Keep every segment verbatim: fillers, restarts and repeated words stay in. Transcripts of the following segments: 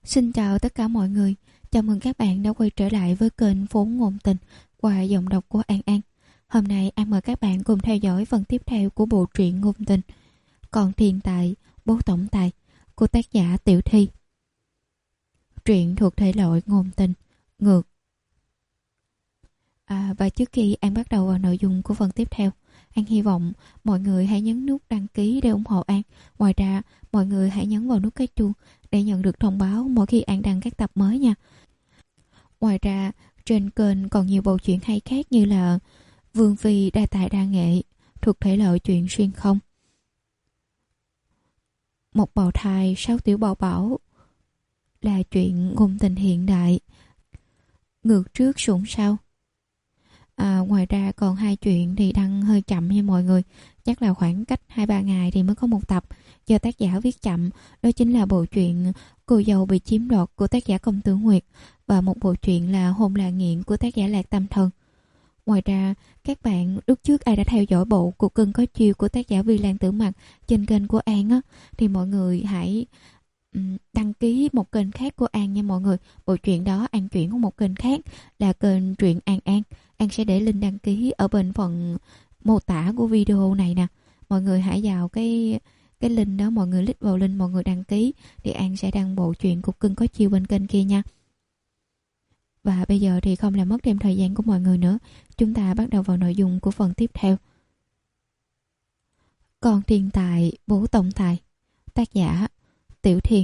Xin chào tất cả mọi người. Chào mừng các bạn đã quay trở lại với kênh Phốn Ngôn Tình qua giọng đọc của An An. Hôm nay An mời các bạn cùng theo dõi phần tiếp theo của bộ truyện ngôn tình Còn Thiên Tài, Bố Tổng Tài của tác giả Tiểu Thi. Truyện thuộc thể loại ngôn tình, ngược. À, và trước khi An bắt đầu vào nội dung của phần tiếp theo, An hy vọng mọi người hãy nhấn nút đăng ký để ủng hộ An. Ngoài ra, mọi người hãy nhấn vào nút cái chuông để nhận được thông báo mỗi khi An đăng các tập mới nha. Ngoài ra, trên kênh còn nhiều bộ truyện hay khác như là Vương Phi đa tài đa nghệ thuộc thể loại truyện xuyên không, Một bào thai sáu tiểu bảo bảo là chuyện ngôn tình hiện đại, Ngược trước sủng sau. À, ngoài ra còn hai chuyện thì đăng hơi chậm nha mọi người, chắc là khoảng cách hai ba ngày thì mới có một tập do tác giả viết chậm. Đó chính là bộ truyện Cô Dâu Bị Chiếm Đoạt của tác giả Công Tử Nguyệt và một bộ truyện là Hôn Là Nghiện của tác giả Lạc Tâm Thần. Ngoài ra, các bạn lúc trước ai đã theo dõi bộ Cuộc Cưng Có Chiêu của tác giả Vi Lan Tử Mặc trên kênh của An á, thì mọi người hãy um, đăng ký một kênh khác của An nha mọi người. Bộ truyện đó An chuyển qua một kênh khác là kênh Truyện An An. An sẽ để link đăng ký ở bên phần mô tả của video này nè. Mọi người hãy vào cái cái link đó, mọi người click vào link, mọi người đăng ký thì An sẽ đăng bộ truyện Cuộc Cưng Có Chiêu bên kênh kia nha. Và bây giờ thì không làm mất thêm thời gian của mọi người nữa, chúng ta bắt đầu vào nội dung của phần tiếp theo. Còn Thiên Tài, Bố Tổng Tài, tác giả Tiểu Thiên.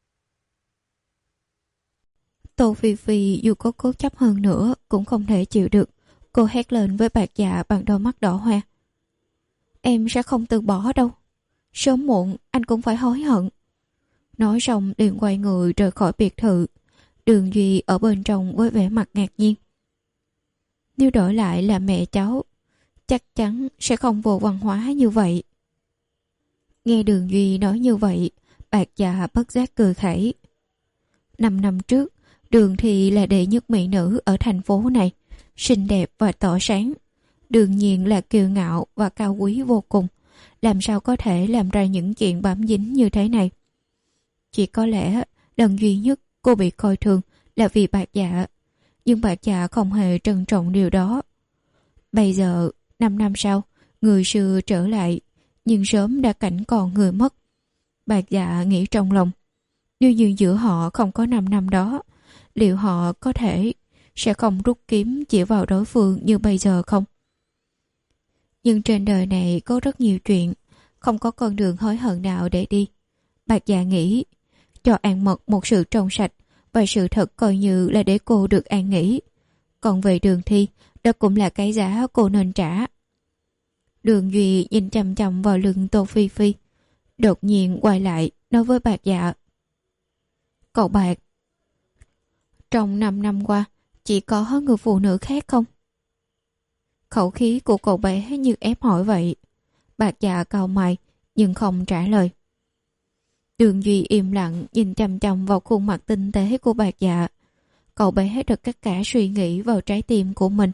Tô Phi Phi dù có cố chấp hơn nữa cũng không thể chịu được. Cô hét lên với Bạc Dạ bằng đôi mắt đỏ hoe. Em sẽ không từ bỏ đâu. Sớm muộn anh cũng phải hối hận. Nói xong liền quay người rời khỏi biệt thự. Đường Duy ở bên trong với vẻ mặt ngạc nhiên. Nếu đổi lại là mẹ cháu, chắc chắn sẽ không vô văn hóa như vậy. Nghe Đường Duy nói như vậy, Bạc Dạ bất giác cười khẩy. Năm năm trước, Đường Thị là đệ nhất mỹ nữ ở thành phố này, xinh đẹp và tỏ sáng, đương nhiên là kiêu ngạo và cao quý vô cùng. Làm sao có thể làm ra những chuyện bám dính như thế này? Chỉ có lẽ lần duy nhất cô bị coi thường là vì Bạc Dạ, nhưng Bạc Dạ không hề trân trọng điều đó. Bây giờ, năm năm sau, người xưa trở lại, nhưng sớm đã cảnh còn người mất. Bạc Dạ nghĩ trong lòng, nếu như giữa họ không có năm năm đó, liệu họ có thể sẽ không rút kiếm chỉ vào đối phương như bây giờ không? Nhưng trên đời này có rất nhiều chuyện, không có con đường hối hận nào để đi. Bạc Dạ nghĩ, cho An Mật một sự trong sạch và sự thật coi như là để cô được an nghỉ. Còn về Đường Thi, đó cũng là cái giá cô nên trả. Đường Duy nhìn chằm chằm vào lưng Tô Phi Phi, đột nhiên quay lại nói với Bạc Dạ. Cậu Bạc, trong năm năm qua, chỉ có người phụ nữ khác không? Khẩu khí của cậu bé như ép hỏi vậy. Bạc Dạ cau mày nhưng không trả lời. Đường Duy im lặng nhìn chằm chằm vào khuôn mặt tinh tế của Bạc Dạ. Cậu bé đặt tất cả suy nghĩ vào trái tim của mình.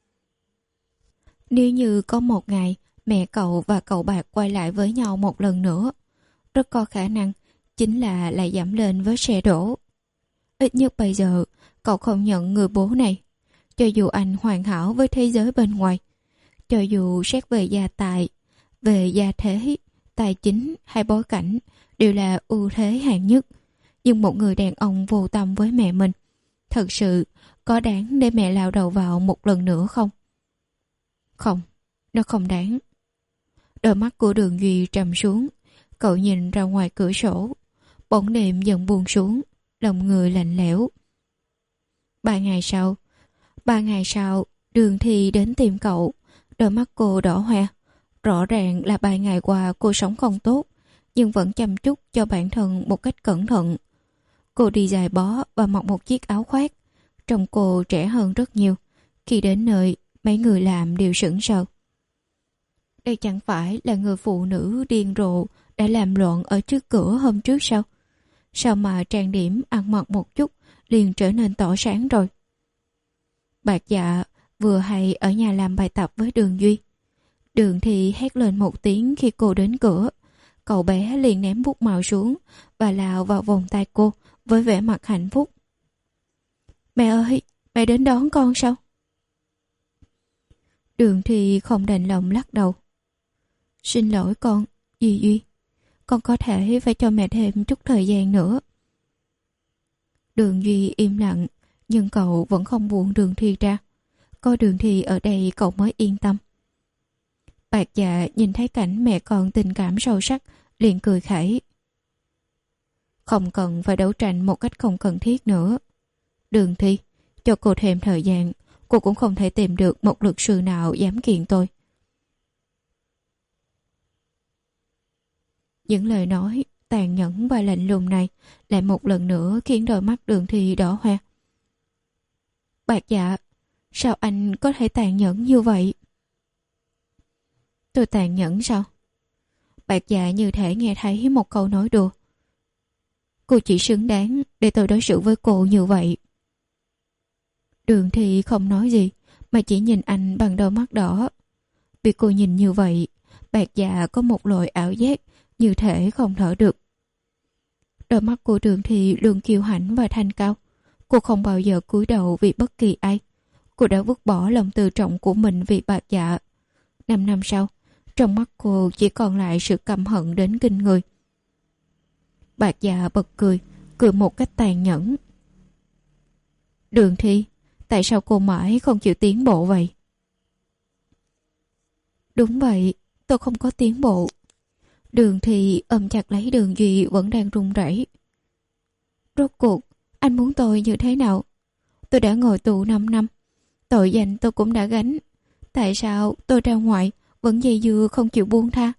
Nếu như có một ngày mẹ cậu và cậu Bạc quay lại với nhau một lần nữa, rất có khả năng chính là lại giảm lên với xe đổ. Ít nhất bây giờ cậu không nhận người bố này. Cho dù anh hoàn hảo với thế giới bên ngoài, cho dù xét về gia tài, về gia thế, tài chính hay bối cảnh đều là ưu thế hạng nhất, nhưng một người đàn ông vô tâm với mẹ mình, thật sự có đáng để mẹ lao đầu vào một lần nữa không? Không, nó không đáng. Đôi mắt của Đường Duy trầm xuống, cậu nhìn ra ngoài cửa sổ, bóng đêm dần buông xuống, lòng người lạnh lẽo. Ba ngày sau, ba ngày sau, Đường Thi đến tìm cậu, đôi mắt cô đỏ hoe. Rõ ràng là ba ngày qua cô sống không tốt, nhưng vẫn chăm chút cho bản thân một cách cẩn thận. Cô đi giày bó và mặc một chiếc áo khoác, trông cô trẻ hơn rất nhiều. Khi đến nơi, mấy người làm đều sững sờ. Đây chẳng phải là người phụ nữ điên rồ đã làm loạn ở trước cửa hôm trước sao? Sao mà trang điểm ăn mặc một chút liền trở nên tỏ sáng rồi? Bạc Dạ vừa hay ở nhà làm bài tập với Đường Duy. Đường Thị hét lên một tiếng khi cô đến cửa. Cậu bé liền ném bút màu xuống và lao vào vòng tay cô với vẻ mặt hạnh phúc. Mẹ ơi, mẹ đến đón con sao? Đường Thi không đành lòng lắc đầu. Xin lỗi con, Duy Duy. Con có thể phải cho mẹ thêm chút thời gian nữa. Đường Duy im lặng, nhưng cậu vẫn không buông Đường Thi ra. Có Đường Thi ở đây cậu mới yên tâm. Bạc Dạ nhìn thấy cảnh mẹ con tình cảm sâu sắc, liền cười khẩy. Không cần phải đấu tranh một cách không cần thiết nữa. Đường Thi, cho cô thêm thời gian, cô cũng không thể tìm được một luật sư nào dám kiện tôi. Những lời nói tàn nhẫn và lạnh lùng này lại một lần nữa khiến đôi mắt Đường Thi đỏ hoe. Bạc Dạ, sao anh có thể tàn nhẫn như vậy? Tôi tàn nhẫn sao? Bạc Dạ như thể nghe thấy một câu nói đùa. Cô chỉ xứng đáng để tôi đối xử với cô như vậy. Đường Thi không nói gì, mà chỉ nhìn anh bằng đôi mắt đỏ. Vì cô nhìn như vậy, Bạc Dạ có một loại ảo giác như thể không thở được. Đôi mắt của Đường Thi luôn kiêu hãnh và thanh cao. Cô không bao giờ cúi đầu vì bất kỳ ai. Cô đã vứt bỏ lòng tự trọng của mình vì Bạc Dạ. Năm năm sau, trong mắt cô chỉ còn lại sự căm hận đến kinh người. Bạc Dạ bật cười, cười một cách tàn nhẫn. Đường Thi, tại sao cô mãi không chịu tiến bộ vậy? Đúng vậy, tôi không có tiến bộ. Đường Thi ôm chặt lấy Đường Duy vẫn đang run rẩy. Rốt cuộc, anh muốn tôi như thế nào? Tôi đã ngồi tù năm năm, tội danh tôi cũng đã gánh. Tại sao tôi ra ngoài vẫn dây dưa không chịu buông tha?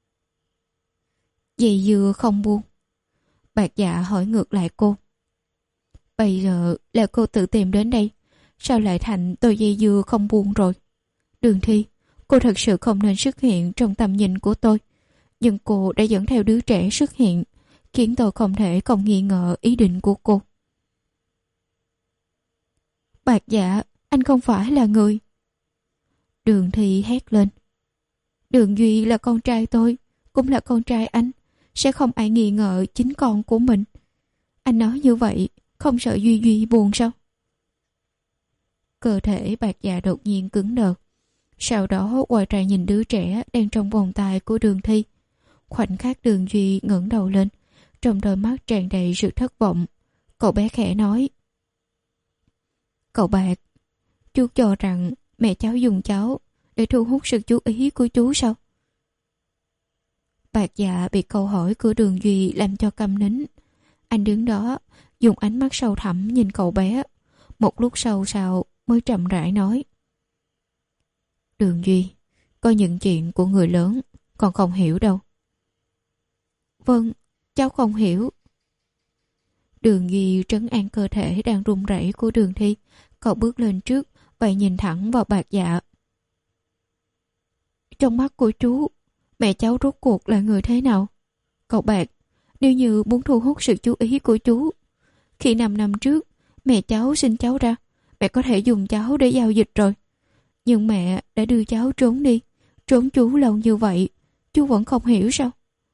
Dây dưa không buông? Bạc Dạ hỏi ngược lại cô. Bây giờ là cô tự tìm đến đây, sao lại thành tôi dây dưa không buông rồi? Đường Thi, cô thật sự không nên xuất hiện trong tầm nhìn của tôi. Nhưng cô đã dẫn theo đứa trẻ xuất hiện, khiến tôi không thể không nghi ngờ ý định của cô. Bạc Dạ, anh không phải là người. Đường Thi hét lên. Đường Duy là con trai tôi, cũng là con trai anh. Sẽ không ai nghi ngờ chính con của mình. Anh nói như vậy, không sợ Duy Duy buồn sao? Cơ thể Bạc Dạ đột nhiên cứng đờ. Sau đó quay ra nhìn đứa trẻ đang trong vòng tay của Đường Thi. Khoảnh khắc Đường Duy ngẩng đầu lên, trong đôi mắt tràn đầy sự thất vọng. Cậu bé khẽ nói. Cậu Bạc, chú cho rằng mẹ cháu dùng cháu để thu hút sự chú ý của chú sao? Bạc Dạ bị câu hỏi của Đường Duy làm cho câm nín. Anh đứng đó, dùng ánh mắt sâu thẳm nhìn cậu bé. Một lúc sau sau mới chậm rãi nói. Đường Duy, có những chuyện của người lớn con không hiểu đâu. Vâng, cháu không hiểu. Đường Duy trấn an cơ thể đang run rẩy của Đường Thi. Cậu bước lên trước và nhìn thẳng vào Bạc Dạ. Trong mắt của chú, mẹ cháu rốt cuộc là người thế nào? Cậu Bạc, nếu như muốn thu hút sự chú ý của chú, khi năm năm trước mẹ cháu sinh cháu ra, mẹ có thể dùng cháu để giao dịch rồi. Nhưng mẹ đã đưa cháu trốn đi, trốn chú lâu như vậy, chú vẫn không hiểu sao?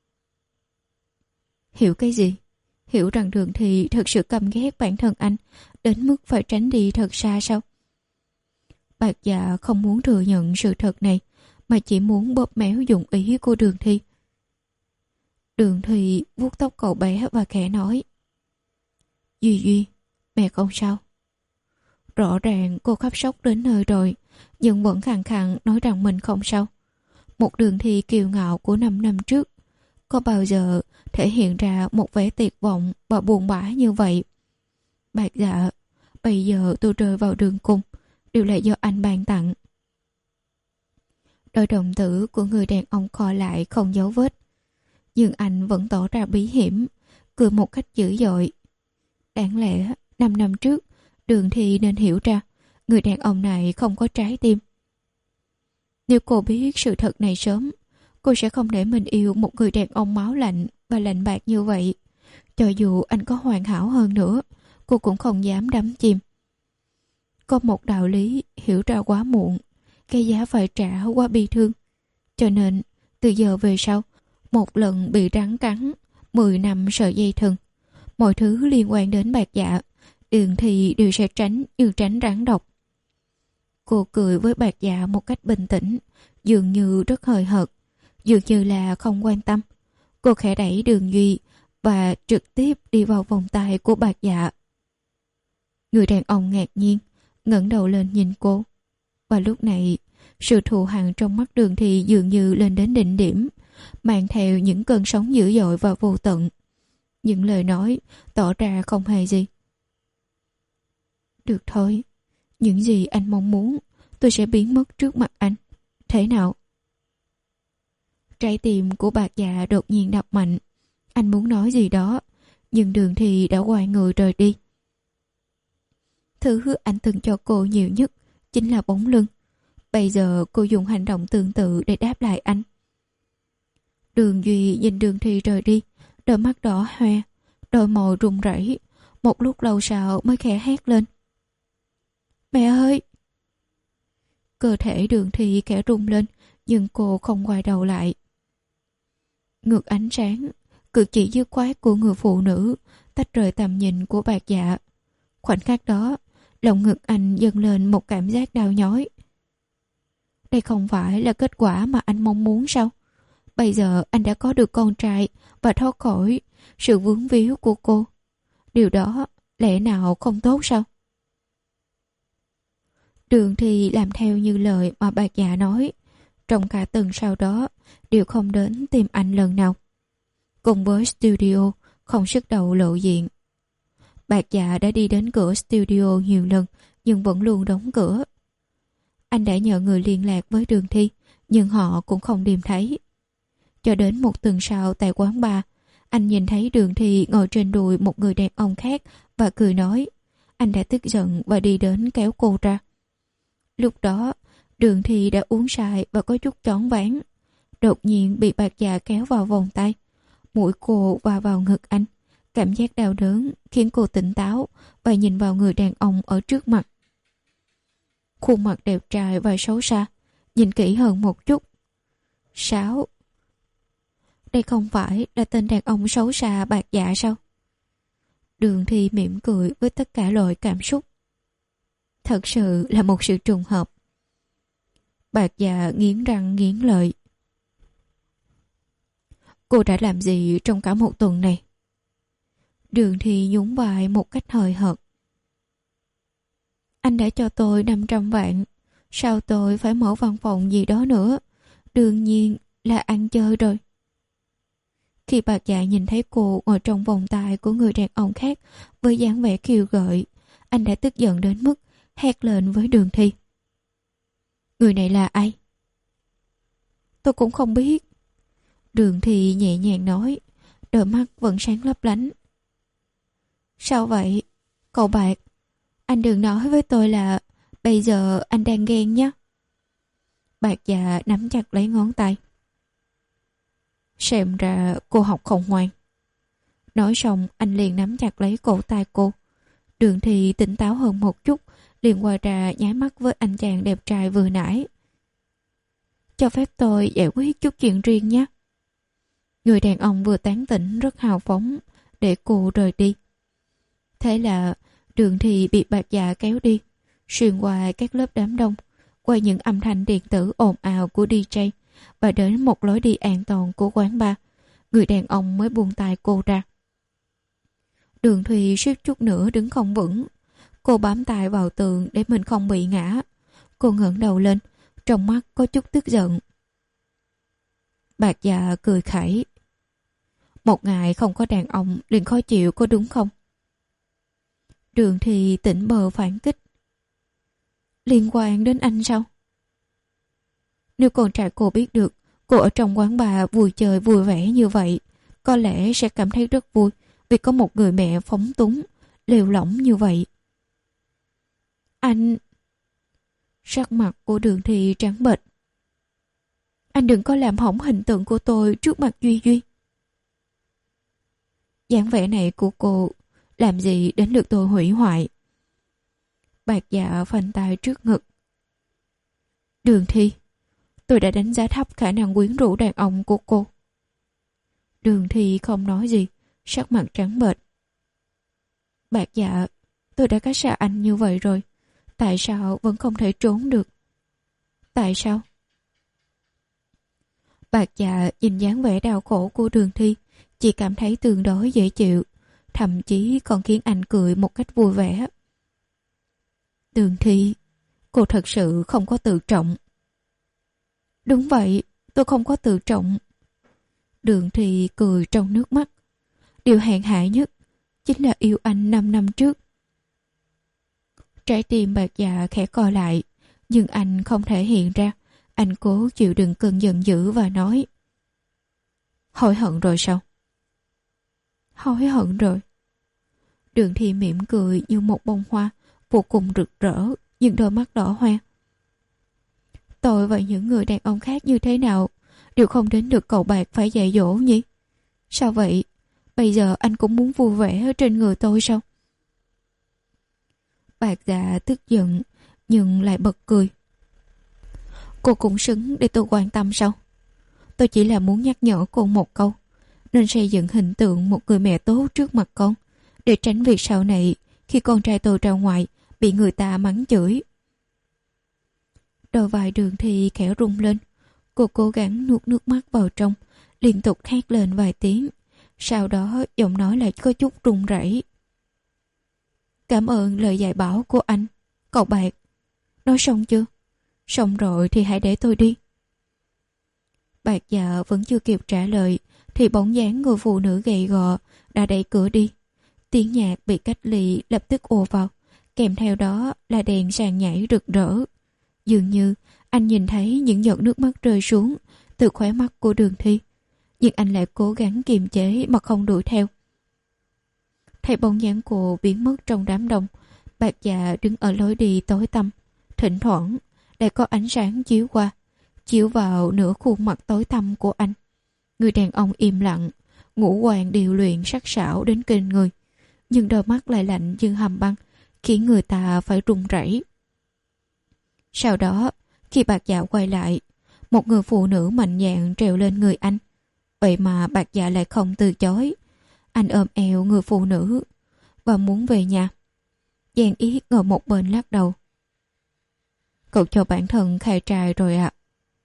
Hiểu cái gì? Hiểu rằng Đường Thi thật sự căm ghét bản thân anh, đến mức phải tránh đi thật xa sao? Bạc Dạ không muốn thừa nhận sự thật này, mà chỉ muốn bóp méo dụng ý của Đường Thi. Đường Thi vuốt tóc cậu bé và khẽ nói. Duy Duy, mẹ không sao. Rõ ràng cô khóc sốc đến nơi rồi, nhưng vẫn khàn khàn nói rằng mình không sao. Một Đường Thi kiêu ngạo của năm năm trước, có bao giờ thể hiện ra một vẻ tuyệt vọng và buồn bã như vậy? Bạc Dạ, bây giờ tôi rơi vào đường cùng, đều là do anh ban tặng. Đôi đồng tử của người đàn ông co lại không dấu vết, nhưng anh vẫn tỏ ra bí hiểm, cười một cách dữ dội. Đáng lẽ năm năm trước Đường Thi nên hiểu ra người đàn ông này không có trái tim. Nếu cô biết sự thật này sớm, cô sẽ không để mình yêu một người đàn ông máu lạnh và lạnh bạc như vậy. Cho dù anh có hoàn hảo hơn nữa, cô cũng không dám đắm chìm. Có một đạo lý hiểu ra quá muộn, cái giá phải trả quá bi thương. Cho nên, từ giờ về sau, một lần bị rắn cắn, mười năm sợi dây thừng. Mọi thứ liên quan đến Bạc Dạ, Đường Thi đều sẽ tránh như tránh rắn độc. Cô cười với Bạc Dạ một cách bình tĩnh, dường như rất hời hợt, dường như là không quan tâm. Cô khẽ đẩy Đường Duy và trực tiếp đi vào vòng tay của Bạc Dạ. Người đàn ông ngạc nhiên, ngẩng đầu lên nhìn cô. Và lúc này, sự thù hằn trong mắt Đường Thi dường như lên đến đỉnh điểm, mang theo những cơn sóng dữ dội và vô tận. Những lời nói tỏ ra không hề gì. Được thôi, những gì anh mong muốn, tôi sẽ biến mất trước mặt anh. Thế nào? Trái tim của Bạc Dạ đột nhiên đập mạnh. Anh muốn nói gì đó, nhưng Đường Thi đã quay người rời đi. Thứ anh từng cho cô nhiều nhất chính là bóng lưng. Bây giờ cô dùng hành động tương tự để đáp lại anh. Đường Duy nhìn Đường Thi rời đi, đôi mắt đỏ hoe, đôi môi run rẩy. Một lúc lâu sau mới khẽ hét lên. Mẹ ơi! Cơ thể Đường Thi khẽ rung lên, nhưng cô không quay đầu lại. Ngược ánh sáng, cử chỉ dứt khoát của người phụ nữ tách rời tầm nhìn của Bạc Dạ. Khoảnh khắc đó, lòng ngực anh dâng lên một cảm giác đau nhói. Đây không phải là kết quả mà anh mong muốn sao? Bây giờ anh đã có được con trai và thoát khỏi sự vướng víu của cô. Điều đó lẽ nào không tốt sao? Đường Thi làm theo như lời mà Bạc Dạ nói. Trong cả tuần sau đó đều không đến tìm anh lần nào. Cùng với studio không sức đầu lộ diện. Bạc Dạ đã đi đến cửa studio nhiều lần nhưng vẫn luôn đóng cửa. Anh đã nhờ người liên lạc với Đường Thi nhưng họ cũng không tìm thấy. Cho đến một tuần sau tại quán bar, anh nhìn thấy Đường Thi ngồi trên đùi một người đàn ông khác và cười nói. Anh đã tức giận và đi đến kéo cô ra. Lúc đó, Đường Thi đã uống say và có chút choáng váng. Đột nhiên bị Bạc Dạ kéo vào vòng tay. Mũi cô va vào ngực anh. Cảm giác đau đớn khiến cô tỉnh táo và nhìn vào người đàn ông ở trước mặt. Khuôn mặt đẹp trai và xấu xa. Nhìn kỹ hơn một chút. Sáu. Đây không phải là tên đàn ông xấu xa Bạc Dạ sao? Đường Thi mỉm cười với tất cả loại cảm xúc. Thật sự là một sự trùng hợp. Bạc Dạ nghiến răng nghiến lợi. Cô đã làm gì trong cả một tuần này? Đường Thi nhún vai một cách hời hợt. Anh đã cho tôi năm trăm vạn. Sao tôi phải mở văn phòng gì đó nữa? Đương nhiên là ăn chơi rồi. Khi Bạc Dạ nhìn thấy cô ngồi trong vòng tay của người đàn ông khác với dáng vẻ khiêu gợi, anh đã tức giận đến mức hét lên với Đường Thi. Người này là ai? Tôi cũng không biết. Đường Thi nhẹ nhàng nói, đôi mắt vẫn sáng lấp lánh. Sao vậy? Cậu Bạc, anh đừng nói với tôi là bây giờ anh đang ghen nhé. Bạc Dạ nắm chặt lấy ngón tay. Xem ra cô học không ngoan. Nói xong anh liền nắm chặt lấy cổ tay cô. Đường Thi tỉnh táo hơn một chút, liền qua ra nháy mắt với anh chàng đẹp trai vừa nãy. Cho phép tôi giải quyết chút chuyện riêng nhé. Người đàn ông vừa tán tỉnh rất hào phóng để cô rời đi. Thế là Đường Thi bị Bạc Dạ kéo đi, xuyên qua các lớp đám đông, qua những âm thanh điện tử ồn ào của đi giây và đến một lối đi an toàn của quán bar. Người đàn ông mới buông tay cô ra. Đường Thi suýt chút nữa đứng không vững. Cô bám tay vào tường để mình không bị ngã. Cô ngẩng đầu lên, trong mắt có chút tức giận. Bạc Dạ cười khẩy. Một ngày không có đàn ông liền khó chịu có đúng không? Đường Thi tỉnh bờ phản kích. Liên quan đến anh sao? Nếu con trai cô biết được cô ở trong quán bar vui chơi vui vẻ như vậy, có lẽ sẽ cảm thấy rất vui vì có một người mẹ phóng túng, lêu lỏng như vậy. Anh... Sắc mặt của Đường Thi trắng bệch. Anh đừng có làm hỏng hình tượng của tôi trước mặt Duy Duy. Dáng vẻ này của cô làm gì đến được tôi hủy hoại. Bạc Dạ phanh tay trước ngực. Đường Thi, tôi đã đánh giá thấp khả năng quyến rũ đàn ông của cô. Đường Thi không nói gì, sắc mặt trắng bệch. Bạc Dạ, tôi đã cách xa anh như vậy rồi. Tại sao vẫn không thể trốn được? Tại sao? Bạc Dạ nhìn dáng vẻ đau khổ của Đường Thi, chỉ cảm thấy tương đối dễ chịu, thậm chí còn khiến anh cười một cách vui vẻ. Đường Thi, cô thật sự không có tự trọng. Đúng vậy, tôi không có tự trọng. Đường Thi cười trong nước mắt. Điều hèn hạ nhất chính là yêu anh năm năm trước. Trái tim Bạc Dạ khẽ co lại, nhưng anh không thể hiện ra. Anh cố chịu đựng cơn giận dữ và nói: hối hận rồi sao? Hối hận rồi. Đường Thi mỉm cười như một bông hoa, vô cùng rực rỡ, nhưng đôi mắt đỏ hoe. Tôi và những người đàn ông khác như thế nào đều không đến được cậu Bạc phải dạy dỗ nhỉ? Sao vậy? Bây giờ anh cũng muốn vui vẻ ở trên người tôi sao? Bạc Dạ tức giận, nhưng lại bật cười. Cô cũng xứng để tôi quan tâm sao? Tôi chỉ là muốn nhắc nhở cô một câu, nên xây dựng hình tượng một người mẹ tốt trước mặt con, để tránh việc sau này khi con trai tôi ra ngoài bị người ta mắng chửi. Đôi vai Đường Thi khẽ rung lên. Cô cố gắng nuốt nước mắt vào trong, liên tục hét lên vài tiếng. Sau đó giọng nói lại có chút run rẩy. Cảm ơn lời dạy bảo của anh, cậu Bạc. Nói xong chưa? Xong rồi thì hãy để tôi đi. Bạc Dạ vẫn chưa kịp trả lời thì bóng dáng người phụ nữ gầy gò đã đẩy cửa đi. Tiếng nhạc bị cách ly lập tức ùa vào, kèm theo đó là đèn sàn nhảy rực rỡ. Dường như anh nhìn thấy những giọt nước mắt rơi xuống từ khóe mắt của Đường Thi, nhưng anh lại cố gắng kiềm chế mà không đuổi theo. Thấy bóng dáng cô biến mất trong đám đông, Bạc Dạ đứng ở lối đi tối tăm. Thỉnh thoảng lại có ánh sáng chiếu qua, chiếu vào nửa khuôn mặt tối tăm của anh. Người đàn ông im lặng, ngũ quan điều luyện sắc sảo đến kinh người, nhưng đôi mắt lại lạnh như hầm băng, khiến người ta phải run rẩy. Sau đó, khi Bạc Dạ quay lại, một người phụ nữ mạnh dạn trèo lên người anh. Vậy mà Bạc Dạ lại không từ chối. Anh ôm eo người phụ nữ và muốn về nhà. Giang Yết ngồi một bên lắc đầu. Cậu cho bản thân khai trai rồi ạ. À.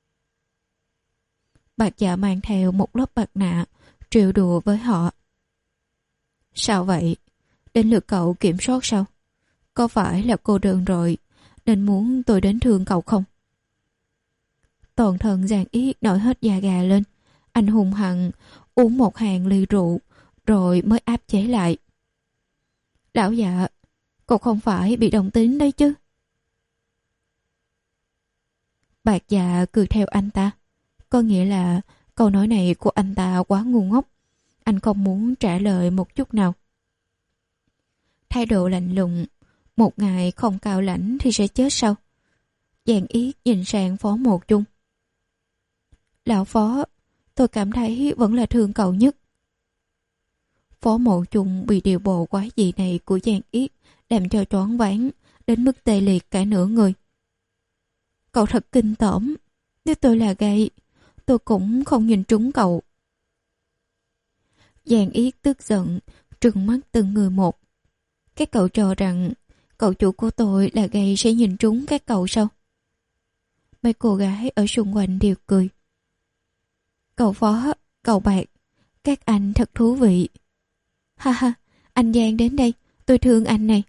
Bạc Dạ mang theo một lớp mặt nạ, trêu đùa với họ. Sao vậy? Đến lượt cậu kiểm soát sao? Có phải là cô đơn rồi nên muốn tôi đến thương cậu không? Toàn thân Giang Yết nổi hết da gà lên. Anh hùng hăng uống một hàng ly rượu rồi mới áp chế lại. Lão Dạ, cậu không phải bị đồng tính đấy chứ? Bạc Dạ cười theo anh ta. Có nghĩa là câu nói này của anh ta quá ngu ngốc. Anh không muốn trả lời một chút nào. Thái độ lạnh lùng. Một ngày không cao lãnh thì sẽ chết sao? Giang Yết nhìn sang Phó Một Chung. Lão Phó, tôi cảm thấy vẫn là thương cậu nhất. Phó Mộ Chung bị điều bộ quái dị này của Giang Yết làm cho choáng váng đến mức tê liệt cả nửa người. Cậu thật kinh tởm. Nếu tôi là gay, tôi cũng không nhìn trúng cậu. Giang Yết tức giận, trừng mắt từng người một. Các cậu cho rằng cậu chủ của tôi là gay sẽ nhìn trúng các cậu sao? Mấy cô gái ở xung quanh đều cười. Cậu Phó, cậu Bạc, các anh thật thú vị. Ha ha, anh Giang đến đây, tôi thương anh này.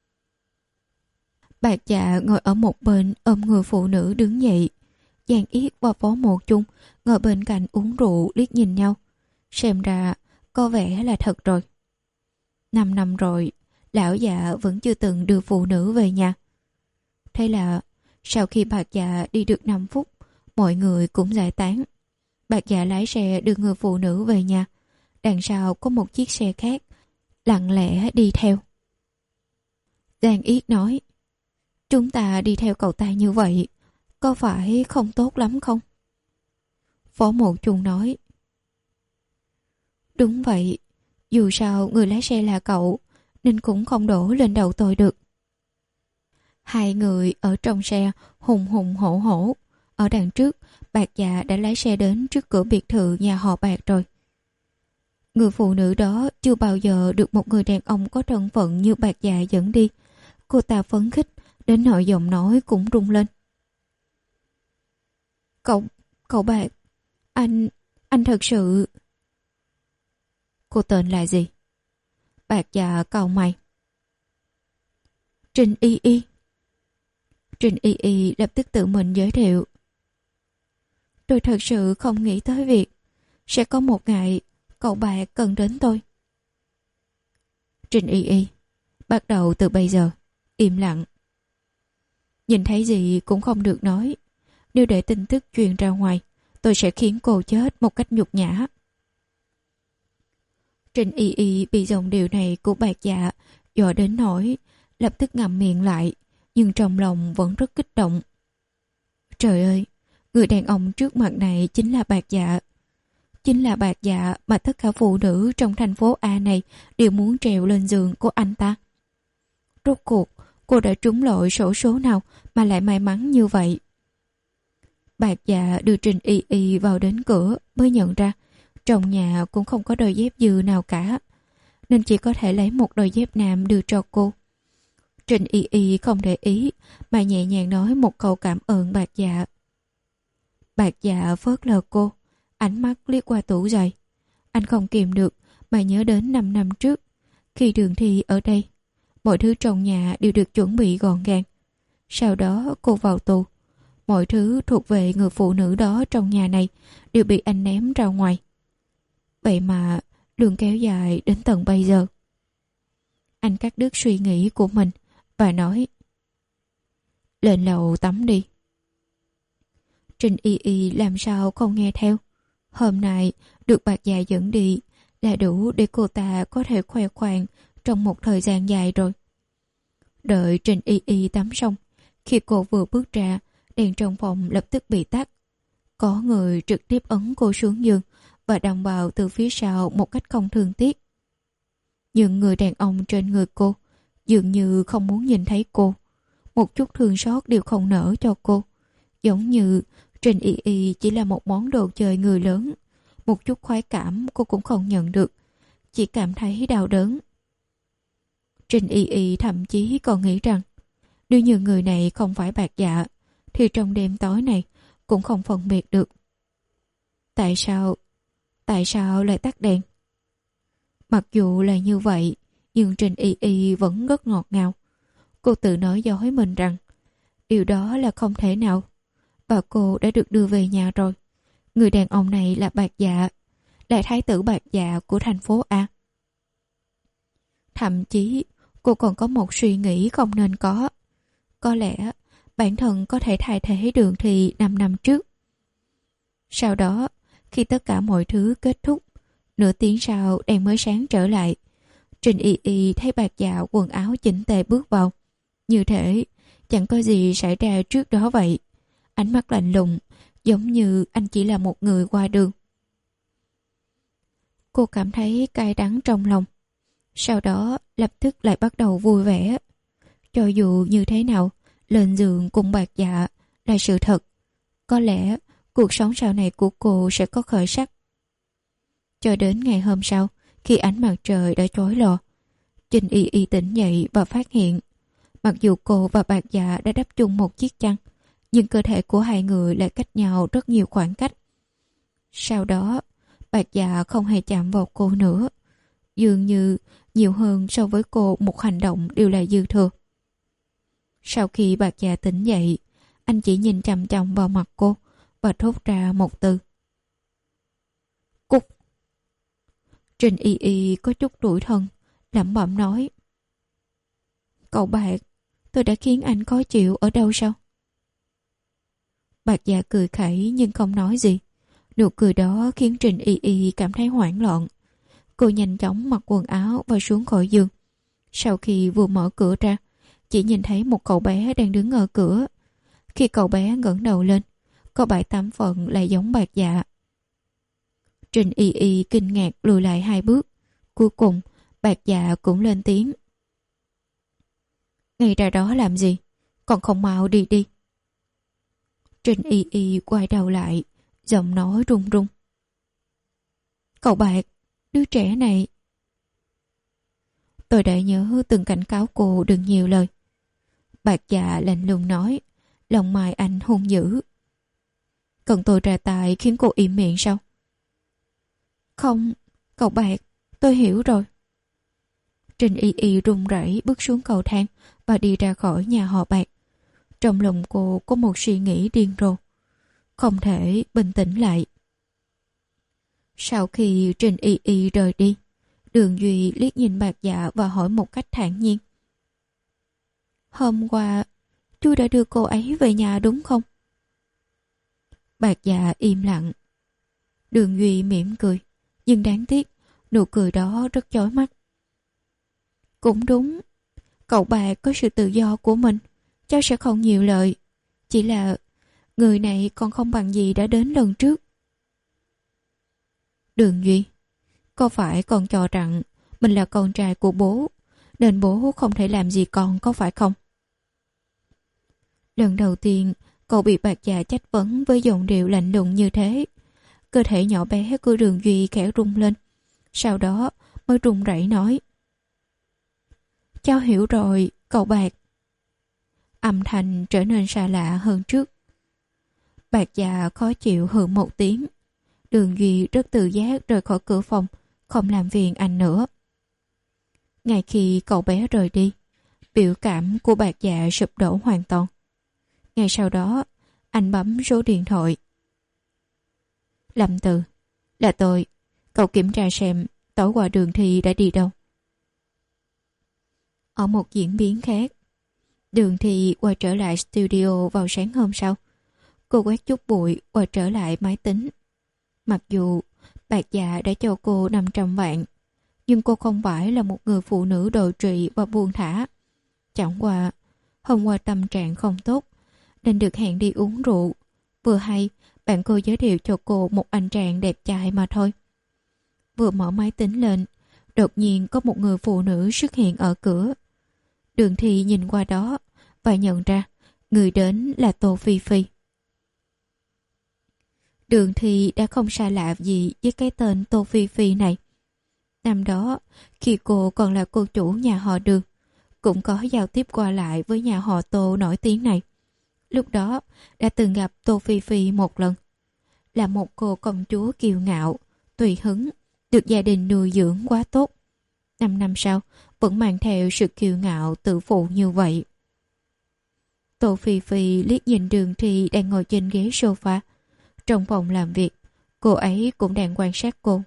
Bạc Dạ ngồi ở một bên ôm người phụ nữ đứng dậy. Giang Yết và Phó Một Chung ngồi bên cạnh uống rượu liếc nhìn nhau. Xem ra có vẻ là thật rồi. Năm năm rồi, lão Dạ vẫn chưa từng đưa phụ nữ về nhà. Thế là sau khi Bạc Dạ đi được năm phút, mọi người cũng giải tán. Bạc Dạ lái xe đưa người phụ nữ về nhà. Đằng sau có một chiếc xe khác lặng lẽ đi theo. Giang Yết nói, chúng ta đi theo cậu ta như vậy có phải không tốt lắm không? Phó Một Chung nói, đúng vậy, dù sao người lái xe là cậu nên cũng không đổ lên đầu tôi được. Hai người ở trong xe hùng hùng hổ hổ. Ở đằng trước, Bạc Dạ đã lái xe đến trước cửa biệt thự nhà họ Bạc rồi. Người phụ nữ đó chưa bao giờ được một người đàn ông có thân phận như Bạc Dạ dẫn đi. Cô ta phấn khích, đến nỗi giọng nói cũng rung lên. Cậu, cậu Bạc, anh, anh thật sự... Cô tên là gì? Bạc Dạ cau mày. Trình Y Y. Trình Y Y lập tức tự mình giới thiệu. Tôi thật sự không nghĩ tới việc sẽ có một ngày cậu Bạc cần đến tôi. Trình Y Y, bắt đầu từ bây giờ, im lặng. Nhìn thấy gì cũng không được nói. Nếu để tin tức truyền ra ngoài, tôi sẽ khiến cô chết một cách nhục nhã. Trình Y Y bị dòng điều này của Bạc Dạ dọa đến nỗi lập tức ngậm miệng lại, nhưng trong lòng vẫn rất kích động. Trời ơi, người đàn ông trước mặt này chính là Bạc Dạ. Chính là Bạc Dạ mà tất cả phụ nữ trong thành phố A này đều muốn trèo lên giường của anh ta. Rốt cuộc, cô đã trúng lội xổ số nào mà lại may mắn như vậy? Bạc Dạ đưa Trình Y Y vào đến cửa mới nhận ra trong nhà cũng không có đôi dép dư nào cả, nên chỉ có thể lấy một đôi dép nam đưa cho cô. Trình Y Y không để ý mà nhẹ nhàng nói một câu cảm ơn Bạc Dạ. Bạc Dạ phớt lờ cô, ánh mắt liếc qua tủ giày. Anh không kìm được mà nhớ đến năm năm trước, khi Đường Thi ở đây, mọi thứ trong nhà đều được chuẩn bị gọn gàng. Sau đó cô vào tù, mọi thứ thuộc về người phụ nữ đó trong nhà này đều bị anh ném ra ngoài. Vậy mà đường kéo dài đến tận bây giờ. Anh cắt đứt suy nghĩ của mình và nói: lên lầu tắm đi. Trình Y Y làm sao không nghe theo. Hôm nay được Bạc Dạ dẫn đi là đủ để cô ta có thể khoe khoang trong một thời gian dài rồi. Đợi Trình Y Y tắm xong, khi cô vừa bước ra, đèn trong phòng lập tức bị tắt. Có người trực tiếp ấn cô xuống giường và đâm vào từ phía sau một cách không thương tiếc. Nhưng người đàn ông trên người cô dường như không muốn nhìn thấy cô. Một chút thương xót đều không nỡ cho cô. Giống như Trình Y Y chỉ là một món đồ chơi người lớn. Một chút khoái cảm cô cũng không nhận được, chỉ cảm thấy đau đớn. Trình Y Y thậm chí còn nghĩ rằng nếu như người này không phải Bạc Dạ thì trong đêm tối này cũng không phân biệt được. Tại sao? Tại sao lại tắt đèn? Mặc dù là như vậy, nhưng Trình Y Y vẫn rất ngọt ngào. Cô tự nói dối mình rằng điều đó là không thể nào. Và cô đã được đưa về nhà rồi. Người đàn ông này là Bạc Dạ, là thái tử Bạc Dạ của thành phố A. Thậm chí cô còn có một suy nghĩ không nên có. Có lẽ bản thân có thể thay thế Đường Thi năm năm trước. Sau đó, khi tất cả mọi thứ kết thúc, nửa tiếng sau đèn mới sáng trở lại. Trình Y Y thấy Bạc Dạ quần áo chỉnh tề bước vào. Như thể chẳng có gì xảy ra trước đó vậy. Ánh mắt lạnh lùng, giống như anh chỉ là một người qua đường. Cô cảm thấy cay đắng trong lòng. Sau đó lập tức lại bắt đầu vui vẻ. Cho dù như thế nào, lên giường cùng Bạc Dạ là sự thật. Có lẽ cuộc sống sau này của cô sẽ có khởi sắc. Cho đến ngày hôm sau, khi ánh mặt trời đã chói lòa, Trình Y Y tỉnh dậy và phát hiện, mặc dù cô và Bạc Dạ đã đắp chung một chiếc chăn, nhưng cơ thể của hai người lại cách nhau rất nhiều khoảng cách. Sau đó, Bạc Dạ không hề chạm vào cô nữa. Dường như nhiều hơn so với cô một hành động đều là dư thừa. Sau khi Bạc Dạ tỉnh dậy, anh chỉ nhìn chằm chằm vào mặt cô và thốt ra một từ: Cút. Trình Y Y có chút tủi thân, lẩm bẩm nói: Cậu Bạc, tôi đã khiến anh khó chịu ở đâu sao? Bạc Dạ cười khẩy nhưng không nói gì. Nụ cười đó khiến Trình Y Y cảm thấy hoảng loạn. Cô nhanh chóng mặc quần áo và xuống khỏi giường. Sau khi vừa mở cửa ra, chỉ nhìn thấy một cậu bé đang đứng ở cửa. Khi cậu bé ngẩng đầu lên, có bảy tám phần lại giống Bạc Dạ. Trình Y Y kinh ngạc lùi lại hai bước. Cuối cùng, Bạc Dạ cũng lên tiếng: Ngay ra đó làm gì? Còn không mau đi đi. Trình Y Y quay đầu lại, giọng nói run run: Cậu Bạc, Đứa trẻ này... Tôi đã nhớ từng cảnh cáo cô đừng nhiều lời. Bạc dạ lạnh lùng nói, lòng mày anh hung dữ. Cần tôi ra tay khiến cô im miệng sao? Không, cậu Bạc, tôi hiểu rồi. Trình Y Y run rẩy bước xuống cầu thang và đi ra khỏi nhà họ Bạc. Trong lòng cô có một suy nghĩ điên rồ, không thể bình tĩnh lại. Sau khi Trình Y Y rời đi, Đường Duy liếc nhìn Bạc Dạ và hỏi một cách thản nhiên. Hôm qua, chú đã đưa cô ấy về nhà đúng không? Bạc Dạ im lặng. Đường Duy mỉm cười, nhưng đáng tiếc, nụ cười đó rất chói mắt. Cũng đúng, cậu Bạc có sự tự do của mình, cháu sẽ không nhiều lời. Chỉ là người này còn không bằng gì đã đến lần trước. Đường Duy, có phải con cho rằng mình là con trai của bố, nên bố không thể làm gì con có phải không? Lần đầu tiên, cậu bị Bạc Dạ trách vấn với giọng điệu lạnh lùng như thế. Cơ thể nhỏ bé của Đường Duy khẽ rung lên, sau đó mới run rẩy nói. Cháu hiểu rồi, cậu Bạc. Âm thanh trở nên xa lạ hơn trước. Bạc Dạ khó chịu hừ một tiếng. Đường Duy rất tự giác rời khỏi cửa phòng, không làm phiền anh nữa. Ngay khi cậu bé rời đi, biểu cảm của Bạc Dạ sụp đổ hoàn toàn. Ngay sau đó, anh bấm số điện thoại. Lâm Từ, là tôi. Cậu kiểm tra xem tối qua Đường Thi đã đi đâu. Ở một diễn biến khác, Đường Thi quay trở lại studio vào sáng hôm sau. Cô quét chút bụi quay trở lại máy tính. Mặc dù Bạc Dạ đã cho cô năm trăm vạn, nhưng cô không phải là một người phụ nữ đồi trụy và buông thả. Chẳng qua, hôm qua tâm trạng không tốt, nên được hẹn đi uống rượu. Vừa hay, bạn cô giới thiệu cho cô một anh chàng đẹp trai mà thôi. Vừa mở máy tính lên, đột nhiên có một người phụ nữ xuất hiện ở cửa. Đường Thi nhìn qua đó và nhận ra người đến là Tô Phi Phi. Đường Thi đã không xa lạ gì với cái tên Tô Phi Phi này. Năm đó, khi cô còn là cô chủ nhà họ Đường, cũng có giao tiếp qua lại với nhà họ Tô nổi tiếng này. Lúc đó, đã từng gặp Tô Phi Phi một lần. Là một cô công chúa kiêu ngạo, tùy hứng, được gia đình nuôi dưỡng quá tốt. Năm năm sau, vẫn mang theo sự kiêu ngạo tự phụ như vậy. Tô Phi Phi liếc nhìn Đường Thi đang ngồi trên ghế sofa. Trong phòng làm việc, cô ấy cũng đang quan sát cô.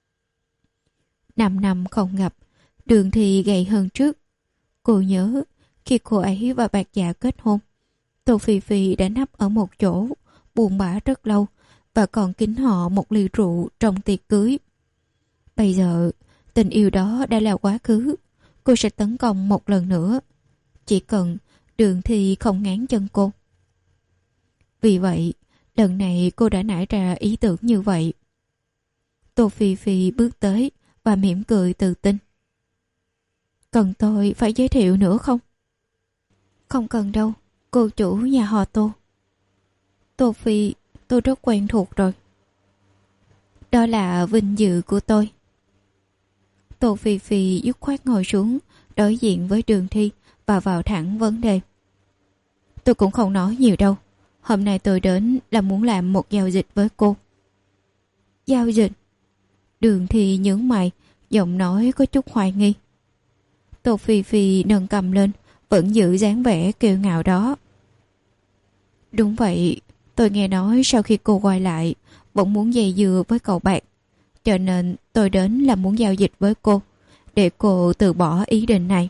Năm năm không gặp, Đường Thi gầy hơn trước. Cô nhớ khi cô ấy và Bạc Dạ kết hôn, Tô Phi Phi đã nấp ở một chỗ, buồn bã rất lâu và còn kính họ một ly rượu trong tiệc cưới. Bây giờ, tình yêu đó đã là quá khứ. Cô sẽ tấn công một lần nữa. Chỉ cần Đường Thi không ngán chân cô. Vì vậy, lần này cô đã nảy ra ý tưởng như vậy. Tô Phi Phi bước tới và mỉm cười tự tin. Cần tôi phải giới thiệu nữa không? Không cần đâu, cô chủ nhà họ Tô. Tô Phi, tôi rất quen thuộc rồi. Đó là vinh dự của tôi. Tô Phi Phi dứt khoát ngồi xuống, đối diện với Đường Thi và vào thẳng vấn đề. Tôi cũng không nói nhiều đâu. Hôm nay tôi đến là muốn làm một giao dịch với cô. Giao dịch? Đường Thi nhướng mày, giọng nói có chút hoài nghi. Tô Phi Phi nâng cầm lên, vẫn giữ dáng vẻ kiêu ngạo đó. Đúng vậy, tôi nghe nói sau khi cô quay lại, vẫn muốn dây dưa với cậu Bạc. Cho nên tôi đến là muốn giao dịch với cô, để cô từ bỏ ý định này.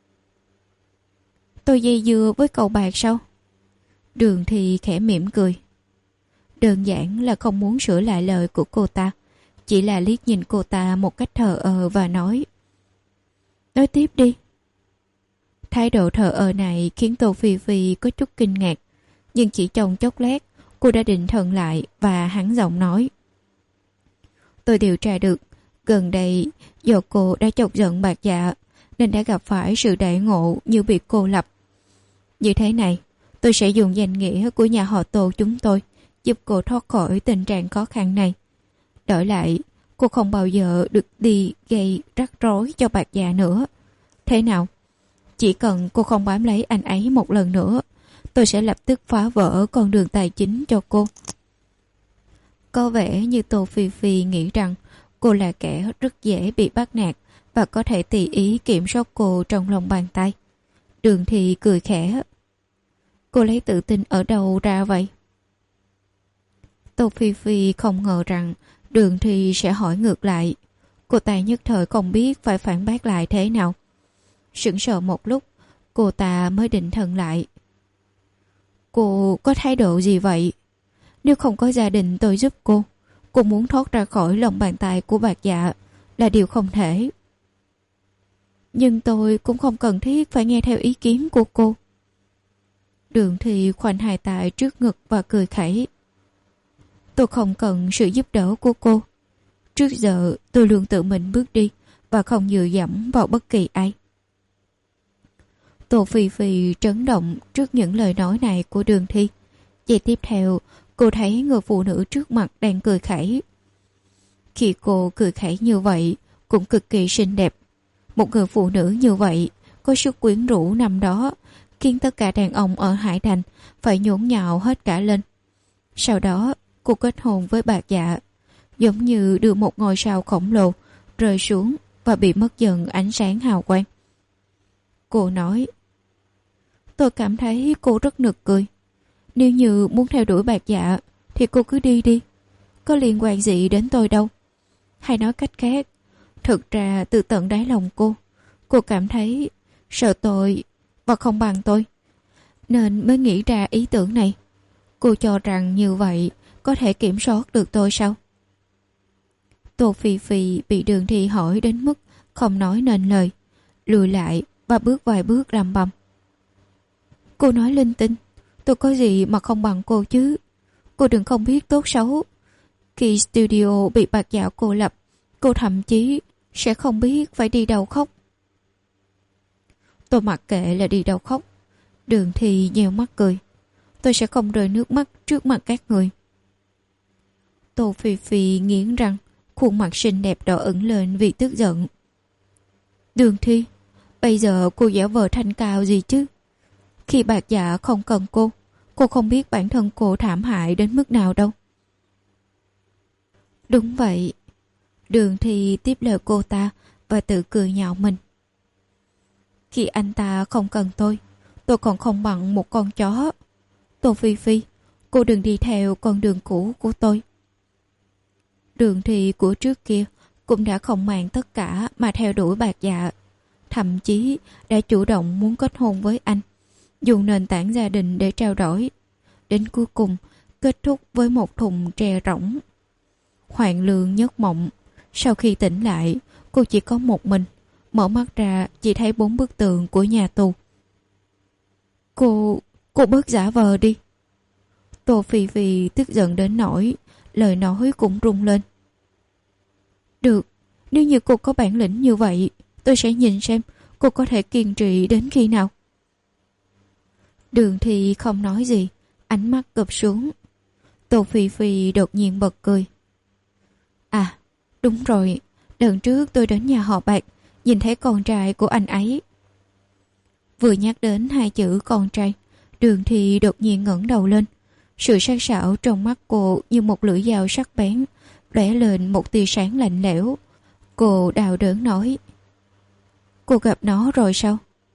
Tôi dây dưa với cậu Bạc sao? Đường Thi khẽ mỉm cười. Đơn giản là không muốn sửa lại lời của cô ta, chỉ là liếc nhìn cô ta một cách thờ ơ và nói. Nói tiếp đi. Thái độ thờ ơ này khiến Tô Phi Phi có chút kinh ngạc, nhưng chỉ trong chốc lát, cô đã định thần lại và hắn giọng nói. Tôi điều tra được, gần đây do cô đã chọc giận Bạc Dạ, nên đã gặp phải sự đại ngộ như bị cô lập. Như thế này, tôi sẽ dùng danh nghĩa của nhà họ Tô chúng tôi, giúp cô thoát khỏi tình trạng khó khăn này. Đổi lại, Cô không bao giờ được đi gây rắc rối cho Bạc Dạ nữa. Thế nào? Chỉ cần cô không bám lấy anh ấy một lần nữa, tôi sẽ lập tức phá vỡ con đường tài chính cho cô. Có vẻ như Tô Phi Phi nghĩ rằng cô là kẻ rất dễ bị bắt nạt và có thể tùy ý kiểm soát cô trong lòng bàn tay. Đường Thi cười khẽ. Cô lấy tự tin ở đâu ra vậy? Tô Phi Phi không ngờ rằng Đường Thi sẽ hỏi ngược lại. Cô ta nhất thời không biết phải phản bác lại thế nào. Sững sờ một lúc, cô ta mới định thần lại. Cô có thái độ gì vậy? Nếu không có gia đình tôi giúp cô, cô muốn thoát ra khỏi lòng bàn tay của Bạc Dạ là điều không thể. Nhưng tôi cũng không cần thiết phải nghe theo ý kiến của cô. Đường Thi khoanh hai tay trước ngực và cười khẩy. Tôi không cần sự giúp đỡ của cô. Trước giờ tôi luôn tự mình bước đi và không dựa dẫm vào bất kỳ ai. Tô Phi Phi chấn động trước những lời nói này của Đường Thi. Giây tiếp theo, cô thấy người phụ nữ trước mặt đang cười khẩy. Khi cô cười khẩy như vậy, cũng cực kỳ xinh đẹp. Một người phụ nữ như vậy, có sức quyến rũ năm đó, khiến tất cả đàn ông ở Hải Thành phải nhốn nháo hết cả lên. Sau đó, cô kết hôn với Bạc Dạ, giống như đưa một ngôi sao khổng lồ rơi xuống và bị mất dần ánh sáng hào quang. Cô nói, tôi cảm thấy cô rất nực cười. Nếu như muốn theo đuổi Bạc Dạ thì cô cứ đi đi. Có liên quan gì đến tôi đâu. Hay nói cách khác, thực ra từ tận đáy lòng cô, cô cảm thấy sợ tôi và không bằng tôi, nên mới nghĩ ra ý tưởng này. Cô cho rằng như vậy có thể kiểm soát được tôi sao? Tô Phi Phi bị Đường Thi hỏi đến mức không nói nên lời, lùi lại và bước vài bước lầm bầm. Cô nói linh tinh, tôi có gì mà không bằng cô chứ? Cô đừng không biết tốt xấu. Khi studio bị Bạc Dạ cô lập, cô thậm chí sẽ không biết phải đi đâu khóc. Tôi mặc kệ là đi đâu khóc. Đường Thi nheo mắt cười. Tôi sẽ không rơi nước mắt trước mặt các người. Tô Phi Phi nghiến răng, khuôn mặt xinh đẹp đỏ ửng lên vì tức giận. Đường Thi, bây giờ cô giả vờ thanh cao gì chứ? Khi Bạc Dạ không cần cô, cô không biết bản thân cô thảm hại đến mức nào đâu. Đúng vậy. Đường Thi tiếp lời cô ta và tự cười nhạo mình. Khi anh ta không cần tôi, tôi còn không bằng một con chó. Tô Phi Phi, cô đừng đi theo con đường cũ của tôi. Đường Thi của trước kia cũng đã không màng tất cả mà theo đuổi Bạc Dạ, thậm chí đã chủ động muốn kết hôn với anh, dùng nền tảng gia đình để trao đổi. Đến cuối cùng kết thúc với một thùng tre rỗng. Hoàng lương nhất mộng. Sau khi tỉnh lại, cô chỉ có một mình. Mở mắt ra chỉ thấy bốn bức tường của nhà tù. Cô... cô bớt giả vờ đi. Tô Phi Phi tức giận đến nỗi lời nói cũng rung lên. Được, nếu như cô có bản lĩnh như vậy, tôi sẽ nhìn xem cô có thể kiên trì đến khi nào. Đường Thi không nói gì, ánh mắt cụp xuống. Tô Phi Phi đột nhiên bật cười. À, đúng rồi, lần trước tôi đến nhà họ Bạc, nhìn thấy con trai của anh ấy. Vừa nhắc đến hai chữ con trai, Đường Thi đột nhiên ngẩng đầu lên. Sự sắc sảo trong mắt cô như một lưỡi dao sắc bén, lóe lên một tia sáng lạnh lẽo. Cô đau đớn nói. Cô gặp nó rồi sao?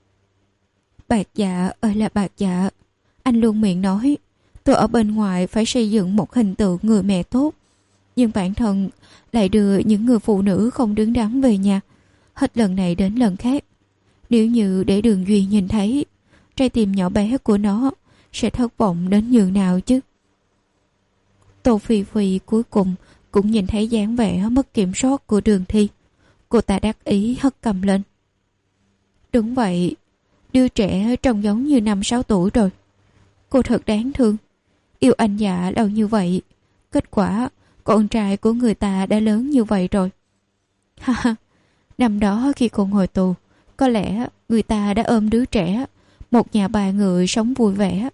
Bạc Dạ ơi là Bạc Dạ, anh luôn miệng nói tôi ở bên ngoài phải xây dựng một hình tượng người mẹ tốt, nhưng bản thân lại đưa những người phụ nữ không đứng đắn về nhà, hết lần này đến lần khác. Nếu như để Đường Duy nhìn thấy, trái tim nhỏ bé của nó sẽ thất vọng đến nhường nào chứ. Tô Phi Phi cuối cùng cũng nhìn thấy dáng vẻ mất kiểm soát của Đường Thi. Cô ta đắc ý hất cầm lên. Đúng vậy, đứa trẻ trông giống như năm sáu tuổi rồi. Cô thật đáng thương. Yêu anh Dạ lâu như vậy, kết quả con trai của người ta đã lớn như vậy rồi. Ha ha, năm đó khi cô ngồi tù, có lẽ người ta đã ôm đứa trẻ, một nhà ba người sống vui vẻ.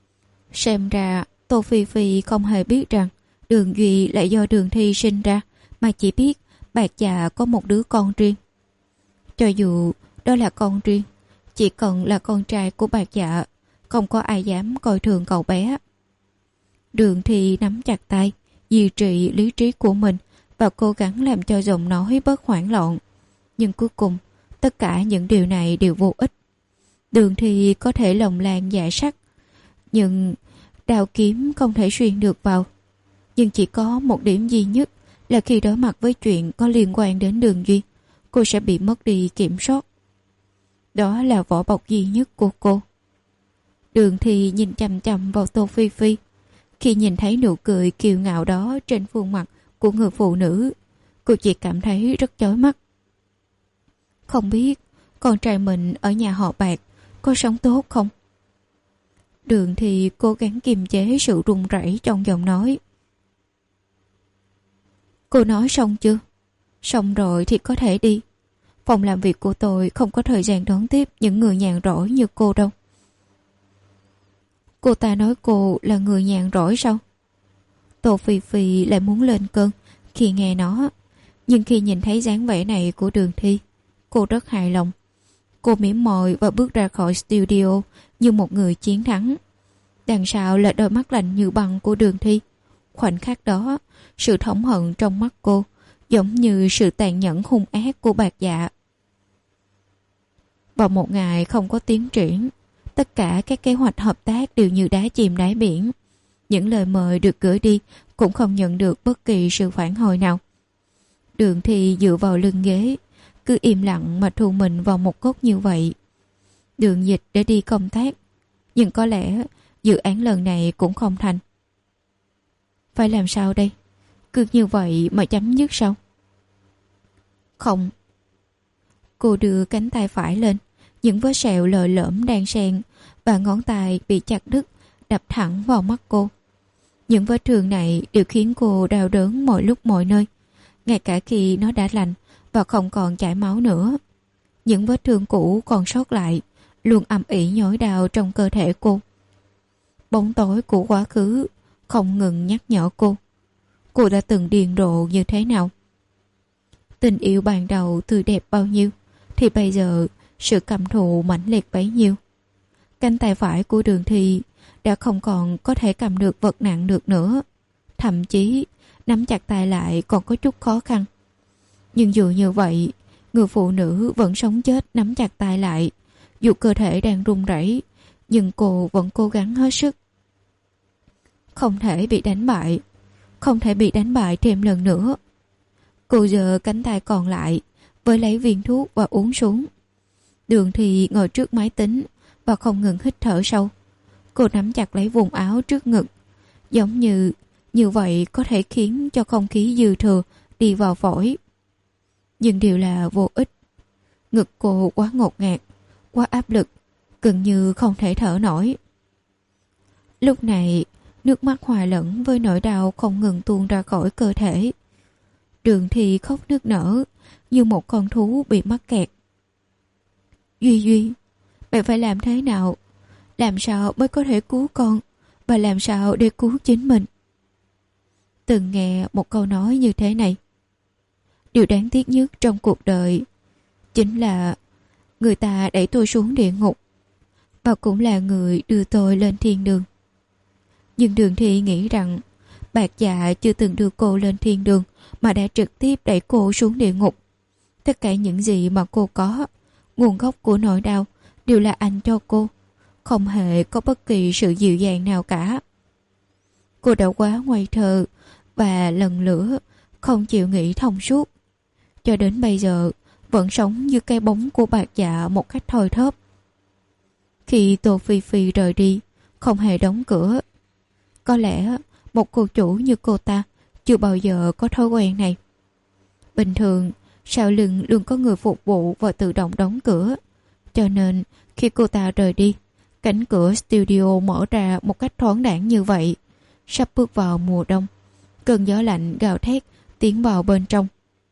Xem ra Tô Phi Phi không hề biết rằng Đường Duy lại do Đường Thi sinh ra, mà chỉ biết Bạc Dạ có một đứa con riêng. Cho dù đó là con riêng, chỉ cần là con trai của Bạc Dạ, không có ai dám coi thường cậu bé. Đường Thi nắm chặt tay, duy trì lý trí của mình và cố gắng làm cho giọng nói bớt hoảng loạn. Nhưng cuối cùng, tất cả những điều này đều vô ích. Đường Thi có thể lồng lan dạ sắt, nhưng đao kiếm không thể xuyên được vào. Nhưng chỉ có một điểm duy nhất là khi đối mặt với chuyện có liên quan đến Đường Duy, cô sẽ bị mất đi kiểm soát. Đó là vỏ bọc duy nhất của cô. Đường Thi nhìn chằm chằm vào Tô Phi Phi. Khi nhìn thấy nụ cười kiêu ngạo đó trên khuôn mặt của người phụ nữ, cô chỉ cảm thấy rất chói mắt. Không biết con trai mình ở nhà họ Bạc có sống tốt không? Đường Thi cố gắng kiềm chế sự run rẩy trong giọng nói. Cô nói xong chưa? Xong rồi thì có thể đi. Phòng làm việc của tôi không có thời gian đón tiếp những người nhàn rỗi như cô đâu. Cô ta nói cô là người nhàn rỗi sao? Tô Phi Phi lại muốn lên cơn khi nghe nó. Nhưng khi nhìn thấy dáng vẻ này của Đường Thi, cô rất hài lòng. Cô mỉm môi và bước ra khỏi studio như một người chiến thắng. Đằng sau là đôi mắt lạnh như băng của Đường Thi. Khoảnh khắc đó, sự thống hận trong mắt cô giống như sự tàn nhẫn hung ác của Bạc Dạ. Vào một ngày không có tiến triển, tất cả các kế hoạch hợp tác đều như đá chìm đáy biển. Những lời mời được gửi đi cũng không nhận được bất kỳ sự phản hồi nào. Đường Thi dựa vào lưng ghế, cứ im lặng mà thu mình vào một góc như vậy. Đường Dịch để đi công tác, nhưng có lẽ dự án lần này cũng không thành. Phải làm sao đây? Cứ như vậy mà chấm dứt sao? Không. Cô đưa cánh tay phải lên, những vết sẹo lờ lởm đan xen và ngón tay bị chặt đứt đập thẳng vào mắt cô. Những vết thương này đều khiến cô đau đớn mọi lúc mọi nơi, ngay cả khi nó đã lành và không còn chảy máu nữa. Những vết thương cũ còn sót lại luôn ầm ĩ nhói đau trong cơ thể cô. Bóng tối của quá khứ không ngừng nhắc nhở cô. Cô đã từng điên rồ như thế nào? Tình yêu ban đầu tươi đẹp bao nhiêu, thì bây giờ sự căm thù mãnh liệt bấy nhiêu. Cánh tay phải của Đường Thi đã không còn có thể cầm được vật nặng được nữa. Thậm chí nắm chặt tay lại còn có chút khó khăn. Nhưng dù như vậy, người phụ nữ vẫn sống chết nắm chặt tay lại. Dù cơ thể đang run rẩy, nhưng cô vẫn cố gắng hết sức. Không thể bị đánh bại, không thể bị đánh bại thêm lần nữa. Cô giơ cánh tay còn lại với lấy viên thuốc và uống xuống. Đường Thi ngồi trước máy tính và không ngừng hít thở sâu. Cô nắm chặt lấy vùng áo trước ngực, giống như như vậy có thể khiến cho không khí dư thừa đi vào phổi. Nhưng điều là vô ích. Ngực cô quá ngột ngạt, quá áp lực, gần như không thể thở nổi. Lúc này, nước mắt hòa lẫn với nỗi đau không ngừng tuôn ra khỏi cơ thể. Đường Thi khóc nức nở như một con thú bị mắc kẹt. Duy Duy, mẹ phải làm thế nào? Làm sao mới có thể cứu con? Và làm sao để cứu chính mình? Từng nghe một câu nói như thế này. Điều đáng tiếc nhất trong cuộc đời chính là người ta đẩy tôi xuống địa ngục, và cũng là người đưa tôi lên thiên đường. Nhưng Đường Thi nghĩ rằng Bạc Dạ chưa từng đưa cô lên thiên đường, mà đã trực tiếp đẩy cô xuống địa ngục. Tất cả những gì mà cô có, nguồn gốc của nỗi đau, đều là anh cho cô, không hề có bất kỳ sự dịu dàng nào cả. Cô đã quá ngây thơ và lần lửa, không chịu nghĩ thông suốt. Cho đến bây giờ vẫn sống như cái bóng của Bạc Dạ một cách thôi thóp. Khi Tô Phi Phi rời đi, không hề đóng cửa. Có lẽ một cô chủ như cô ta chưa bao giờ có thói quen này. Bình thường, sau lưng luôn có người phục vụ và tự động đóng cửa. Cho nên, khi cô ta rời đi, cánh cửa studio mở ra một cách thoáng đãng như vậy. Sắp bước vào mùa đông, cơn gió lạnh gào thét tiến vào bên trong.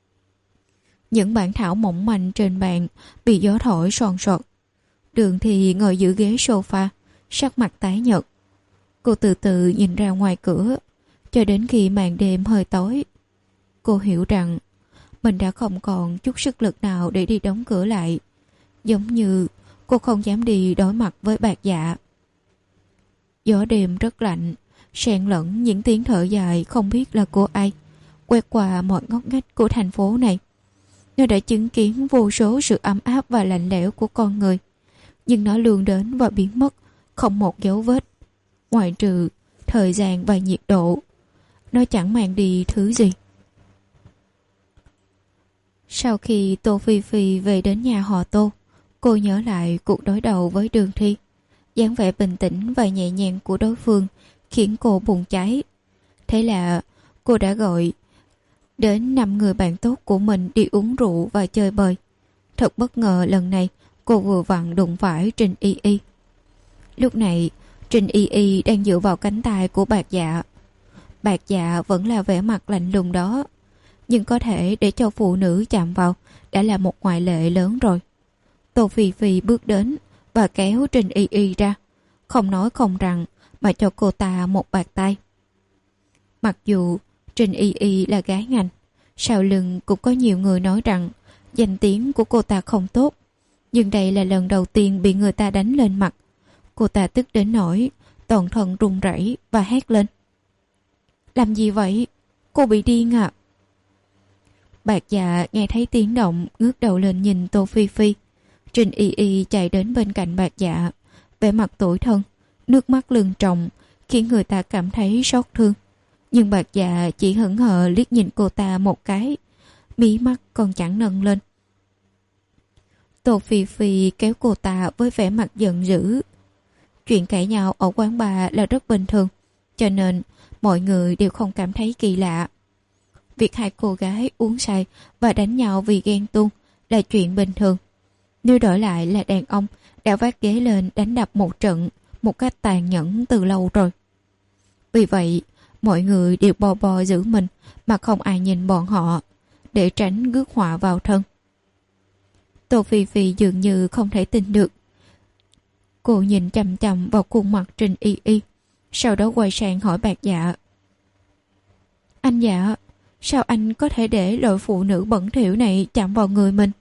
Những bản thảo mỏng manh trên bàn bị gió thổi soàn soạt. Đường Thi ngồi giữa ghế sofa, sắc mặt tái nhợt. Cô từ từ nhìn ra ngoài cửa, cho đến khi màn đêm hơi tối. cô hiểu rằng mình đã không còn chút sức lực nào để đi đóng cửa lại. Giống như cô không dám đi đối mặt với Bạc Dạ. Gió đêm rất lạnh, xen lẫn những tiếng thở dài không biết là của ai, quét qua mọi ngóc ngách của thành phố này. Nó đã chứng kiến vô số sự ấm áp và lạnh lẽo của con người, nhưng nó luôn đến và biến mất, không một dấu vết, ngoại trừ thời gian và nhiệt độ. Nó chẳng mang đi thứ gì. Sau khi Tô Phi Phi về đến nhà họ Tô, cô nhớ lại cuộc đối đầu với Đường Thi. dáng vẻ bình tĩnh và nhẹ nhàng của đối phương khiến cô bùng cháy. Thế là cô đã gọi đến năm người bạn tốt của mình đi uống rượu và chơi bời. Thật bất ngờ lần này cô vừa vặn đụng phải Trình Y Y. Lúc này Trình Y Y đang dựa vào cánh tay của Bạc Dạ. Bạc Dạ vẫn là vẻ mặt lạnh lùng đó, nhưng có thể để cho phụ nữ chạm vào đã là một ngoại lệ lớn rồi. Tô Phi Phi bước đến và kéo Trình Y Y ra, không nói không rằng mà cho cô ta một bạt tay. Mặc dù Trình Y Y là gái ngành, sau lưng cũng có nhiều người nói rằng danh tiếng của cô ta không tốt, nhưng đây là lần đầu tiên bị người ta đánh lên mặt. Cô ta tức đến nỗi toàn thân run rẩy và hét lên: "Làm gì vậy? Cô bị điên à?" Bạc Dạ nghe thấy tiếng động, ngước đầu lên nhìn Tô Phi Phi. Trình Y Y chạy đến bên cạnh Bạc Dạ, vẻ mặt tủi thân, nước mắt lưng tròng, khiến người ta cảm thấy xót thương. Nhưng Bạc Dạ chỉ hững hờ liếc nhìn cô ta một cái, mí mắt còn chẳng nâng lên. Tô Phi Phi kéo cô ta với vẻ mặt giận dữ. Chuyện cãi nhau ở quán bar là rất bình thường, cho nên mọi người đều không cảm thấy kỳ lạ. Việc hai cô gái uống say và đánh nhau vì ghen tuông là chuyện bình thường. Nếu đổi lại là đàn ông đã vác ghế lên đánh đập một trận một cách tàn nhẫn từ lâu rồi. Vì vậy, mọi người đều bò bò giữ mình mà không ai nhìn bọn họ, để tránh rước họa vào thân. Tô Phi Phi dường như không thể tin được. Cô nhìn chằm chằm vào khuôn mặt Trình Y Y, sau đó quay sang hỏi Bạc Dạ: "Anh Dạ, sao anh có thể để loại phụ nữ bẩn thỉu này chạm vào người mình?"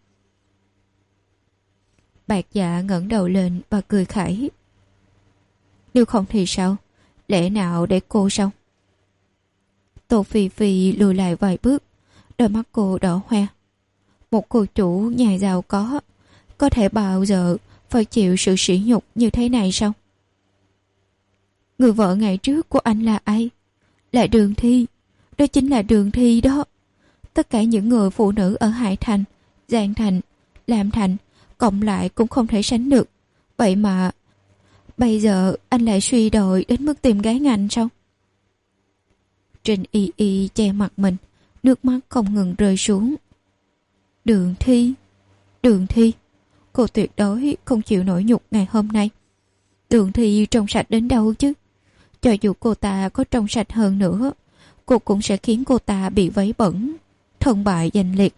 Bạc Dạ ngẩng đầu lên và cười khẩy: "Nếu không thì sao? Lẽ nào để cô sao?" Tô Phi Phi lùi lại vài bước, đôi mắt cô đỏ hoe. Một cô chủ nhà giàu có có thể bao giờ phải chịu sự sỉ nhục như thế này sao? Người vợ ngày trước của anh là ai? Là Đường Thi. Đó chính là Đường Thi đó. Tất cả những người phụ nữ ở Hải Thành, Giang Thành, Lam Thành cộng lại cũng không thể sánh được. Vậy mà bây giờ anh lại suy đồi đến mức tìm gái ngành sao? Trình Y Y che mặt mình, nước mắt không ngừng rơi xuống. Đường Thi, Đường Thi, cô tuyệt đối không chịu nổi nhục ngày hôm nay. Đường Thi trong sạch đến đâu chứ? Cho dù cô ta có trong sạch hơn nữa, cô cũng sẽ khiến cô ta bị vấy bẩn, thân bại danh liệt.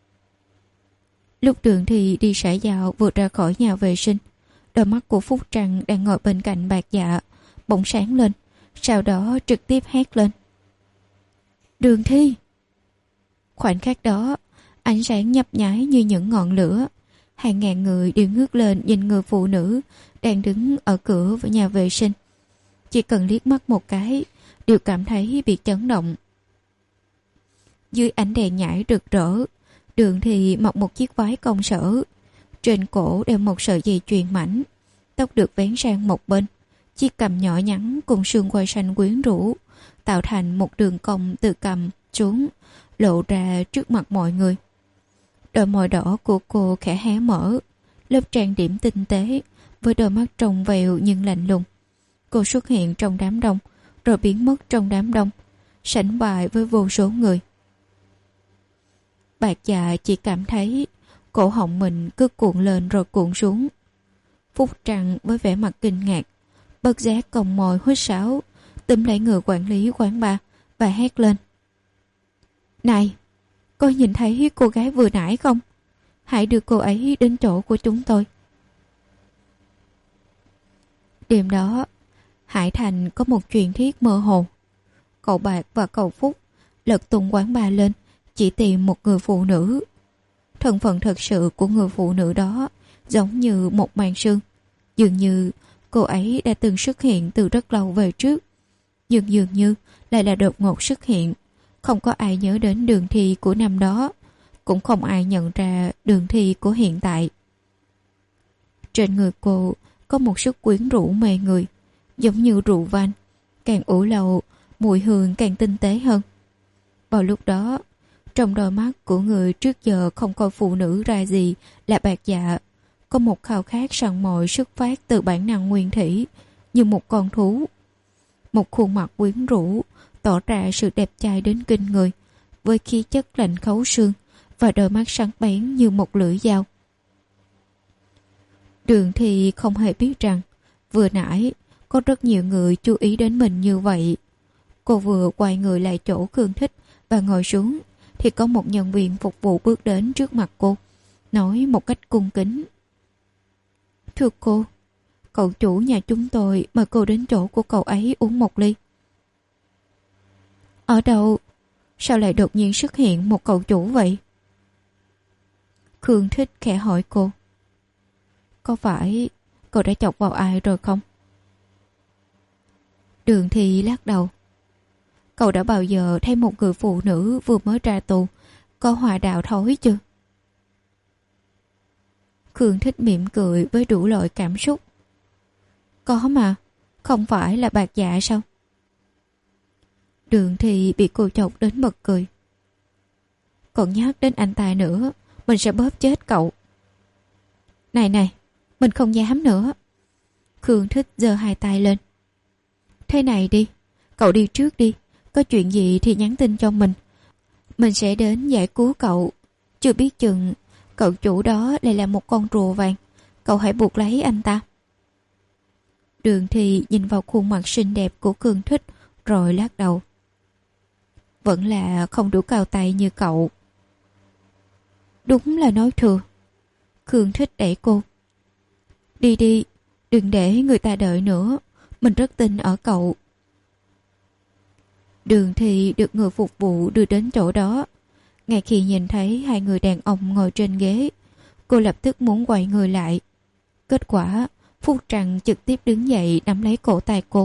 Lúc Đường Thi đi xã giao vượt ra khỏi nhà vệ sinh, đôi mắt của Phúc Trăng đang ngồi bên cạnh Bạc Dạ bỗng sáng lên, sau đó trực tiếp hét lên: "Đường Thi!" Khoảnh khắc đó, ánh sáng nhấp nháy như những ngọn lửa. Hàng ngàn người đều ngước lên nhìn người phụ nữ đang đứng ở cửa với nhà vệ sinh. Chỉ cần liếc mắt một cái, đều cảm thấy bị chấn động. Dưới ánh đèn nhảy rực rỡ, Đường Thi mặc một chiếc váy công sở, trên cổ đeo một sợi dây chuyền mảnh, tóc được vén sang một bên, chiếc cằm nhỏ nhắn cùng xương quai xanh quyến rũ tạo thành một đường cong từ cằm xuống, lộ ra trước mặt mọi người. Đôi môi đỏ của cô khẽ hé mở, lớp trang điểm tinh tế với đôi mắt trong veo nhưng lạnh lùng. Cô xuất hiện trong đám đông, rồi biến mất trong đám đông, sánh vai với vô số người. Bạc Dạ chỉ cảm thấy cổ họng mình cứ cuộn lên rồi cuộn xuống. Phúc Trăng với vẻ mặt kinh ngạc, bất giác cong môi huýt sáo, túm lấy người quản lý quán bar và hét lên: "Này, cô nhìn thấy cô gái vừa nãy không? Hãy đưa cô ấy đến chỗ của chúng tôi." Đêm đó, Hải Thành có một truyền thuyết mơ hồ. Cậu Bạc và cậu Phúc lật tung quán bar lên, chỉ tìm một người phụ nữ. Thân phận thật sự của người phụ nữ đó giống như một màn sương. Dường như cô ấy đã từng xuất hiện từ rất lâu về trước, nhưng dường như lại là đột ngột xuất hiện. Không có ai nhớ đến Đường Thi của năm đó, cũng không ai nhận ra Đường Thi của hiện tại. Trên người cô có một sức quyến rũ mê người, giống như rượu vang, càng ủ lâu mùi hương càng tinh tế hơn. Vào lúc đó, trong đôi mắt của người trước giờ không coi phụ nữ ra gì là bạc dạ, có một khao khát săn mồi xuất phát từ bản năng nguyên thủy, như một con thú. Một khuôn mặt quyến rũ, tỏ ra sự đẹp trai đến kinh người, với khí chất lạnh khấu xương và đôi mắt sắc bén như một lưỡi dao. Đường Thi không hề biết rằng vừa nãy có rất nhiều người chú ý đến mình như vậy. Cô vừa quay người lại chỗ Khương Thích và ngồi xuống thì có một nhân viên phục vụ bước đến trước mặt cô, nói một cách cung kính: "Thưa cô, cậu chủ nhà chúng tôi mời cô đến chỗ của cậu ấy uống một ly." "Ở đâu? Sao lại đột nhiên xuất hiện một cậu chủ vậy?" Khương Thích khẽ hỏi cô. "Có phải cậu đã chọc vào ai rồi không?" Đường Thi lắc đầu. "Cậu đã bao giờ thấy một người phụ nữ vừa mới ra tù có hòa đạo thối chưa?" Khương Thích mỉm cười với đủ loại cảm xúc. "Có mà, không phải là bạc dạ sao?" Đường Thi bị cô chọc đến bật cười. "Còn nhắc đến anh ta nữa, mình sẽ bóp chết cậu." "Này này, mình không dám nữa." Khương Thích giơ hai tay lên. "Thế này đi, cậu đi trước đi, có chuyện gì thì nhắn tin cho mình. Mình sẽ đến giải cứu cậu. Chưa biết chừng cậu chủ đó lại là một con rùa vàng, cậu hãy buộc lấy anh ta." Đường Thi nhìn vào khuôn mặt xinh đẹp của Khương Thích rồi lắc đầu. "Vẫn là không đủ cao tay như cậu." "Đúng là nói thừa." Khương Thích đẩy cô. "Đi đi, đừng để người ta đợi nữa, mình rất tin ở cậu." Đường Thi được người phục vụ đưa đến chỗ đó. Ngay khi nhìn thấy hai người đàn ông ngồi trên ghế, cô lập tức muốn quay người lại. Kết quả, Phúc Trăng trực tiếp đứng dậy nắm lấy cổ tay cô.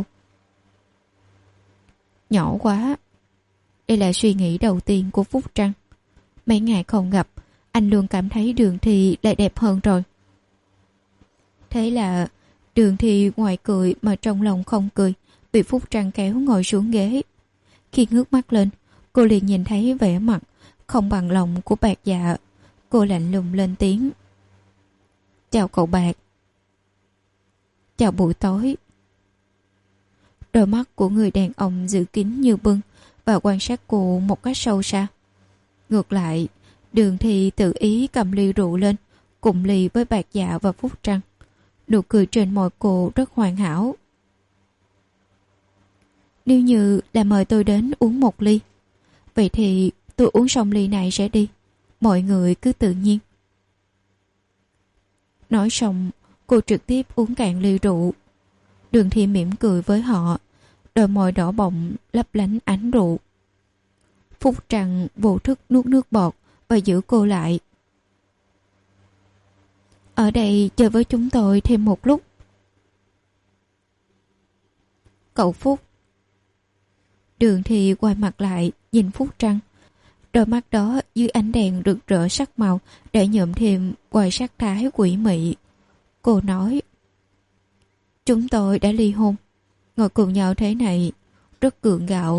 "Nhỏ quá." Đây là suy nghĩ đầu tiên của Phúc Trăng. Mấy ngày không gặp, anh luôn cảm thấy Đường Thi lại đẹp hơn rồi. Thế là Đường Thi ngoài cười mà trong lòng không cười, bị Phúc Trăng kéo ngồi xuống ghế. Khi ngước mắt lên, cô liền nhìn thấy vẻ mặt không bằng lòng của Bạc Dạ. Cô lạnh lùng lên tiếng: "Chào cậu Bạc." "Chào buổi tối." Đôi mắt của người đàn ông giữ kín như bưng và quan sát cô một cách sâu xa. Ngược lại, Đường Thi tự ý cầm ly rượu lên, cùng ly với Bạc Dạ và Phúc Trăng. Nụ cười trên môi cô rất hoàn hảo. "Nếu như là mời tôi đến uống một ly, vậy thì tôi uống xong ly này sẽ đi. Mọi người cứ tự nhiên." Nói xong, cô trực tiếp uống cạn ly rượu. Đường Thi mỉm cười với họ, đôi môi đỏ bọng lấp lánh ánh rượu. Phúc Trăng vô thức nuốt nước bọt và giữ cô lại. "Ở đây chơi với chúng tôi thêm một lúc." "Cậu Phúc." Đường Thi quay mặt lại nhìn Phúc Trăng. Đôi mắt đó dưới ánh đèn rực rỡ sắc màu để nhuộm thêm quài sắc thái quỷ mị. Cô nói: "Chúng tôi đã ly hôn. Ngồi cùng nhau thế này rất gượng gạo."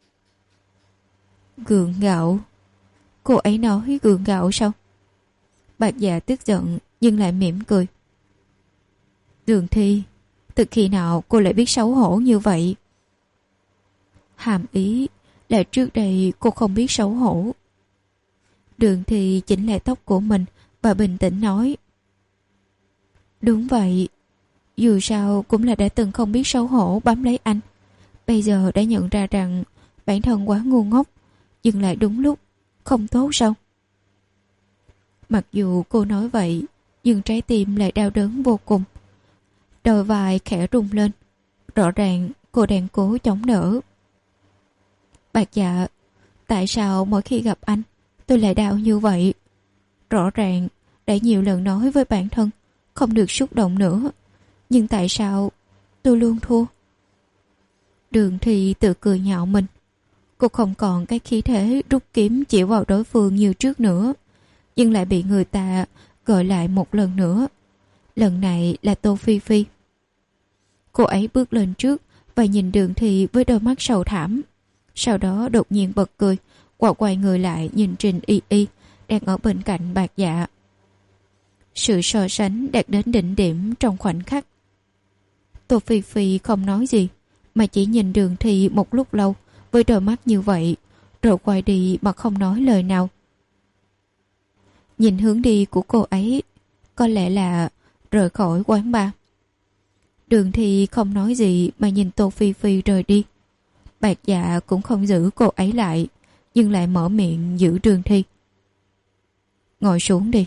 "Gượng gạo?" Cô ấy nói gượng gạo sao? Bạc Dạ tức giận nhưng lại mỉm cười. "Đường Thi, từ khi nào cô lại biết xấu hổ như vậy?" Hàm ý là trước đây cô không biết xấu hổ. Đường Thi chỉnh lại tóc của mình và bình tĩnh nói: "Đúng vậy, dù sao cũng là đã từng không biết xấu hổ bám lấy anh. Bây giờ đã nhận ra rằng bản thân quá ngu ngốc, dừng lại đúng lúc, không tốt sao?" Mặc dù cô nói vậy, nhưng trái tim lại đau đớn vô cùng. Đôi vai khẽ rung lên, rõ ràng cô đang cố chống đỡ. "Bạc Dạ, tại sao mỗi khi gặp anh, tôi lại đau như vậy? Rõ ràng đã nhiều lần nói với bản thân không được xúc động nữa, nhưng tại sao tôi luôn thua? Đường Thi tự cười nhạo mình. Cô không còn cái khí thế rút kiếm chỉ vào đối phương như trước nữa, nhưng lại bị người ta gọi lại một lần nữa. Lần này là Tô Phi Phi. Cô ấy bước lên trước và nhìn Đường Thi với đôi mắt sầu thảm. Sau đó đột nhiên bật cười, quả quay người lại nhìn Trình Y Y đang ở bên cạnh Bạc Dạ. Sự so sánh đạt đến đỉnh điểm trong khoảnh khắc. Tô Phi Phi không nói gì, mà chỉ nhìn Đường Thi một lúc lâu với đôi mắt như vậy, rồi quay đi mà không nói lời nào. Nhìn hướng đi của cô ấy, có lẽ là rời khỏi quán bar. Đường Thi không nói gì mà nhìn Tô Phi Phi rời đi. Bạc Dạ cũng không giữ cô ấy lại, nhưng lại mở miệng giữ Đường Thi. Ngồi xuống đi.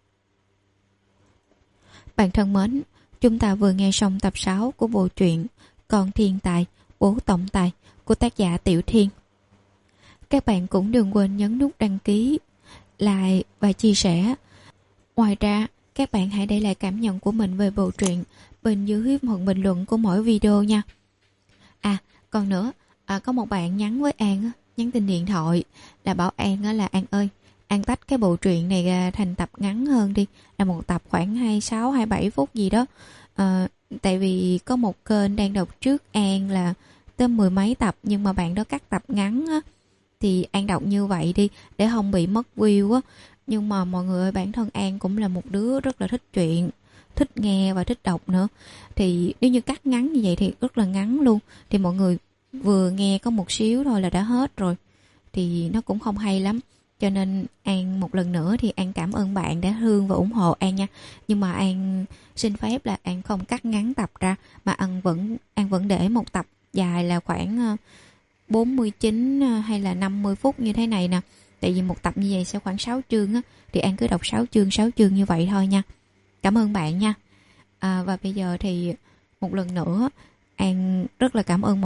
Bạn thân mến, chúng ta vừa nghe xong tập sáu của bộ truyện Con Thiên Tài, Bố Tổng Tài của tác giả Tiểu Thiên. Các bạn cũng đừng quên nhấn nút đăng ký, like và chia sẻ. Ngoài ra, các bạn hãy để lại cảm nhận của mình về bộ truyện bên dưới phần bình luận của mỗi video nha. À, còn nữa, à, có một bạn nhắn với An, nhắn tin điện thoại là bảo An là An ơi, An tách cái bộ truyện này ra thành tập ngắn hơn đi, là một tập khoảng hai mươi sáu hai mươi bảy phút gì đó. À, tại vì có một kênh đang đọc trước An là tới mười mấy tập, nhưng mà bạn đó cắt tập ngắn á, thì An đọc như vậy đi để không bị mất view á. Nhưng mà mọi người ơi, bản thân An cũng là một đứa rất là thích truyện, thích nghe và thích đọc nữa. Thì nếu như cắt ngắn như vậy thì rất là ngắn luôn, thì mọi người vừa nghe có một xíu thôi là đã hết rồi, thì nó cũng không hay lắm. Cho nên An một lần nữa thì An cảm ơn bạn đã thương và ủng hộ An nha. Nhưng mà An xin phép là An không cắt ngắn tập ra, mà An vẫn An vẫn để một tập dài là khoảng bốn mươi chín hay là năm mươi phút như thế này nè. Tại vì một tập như vậy sẽ khoảng sáu chương á, thì An cứ đọc sáu chương sáu chương như vậy thôi nha. Cảm ơn bạn nha. À, và bây giờ thì một lần nữa An rất là cảm ơn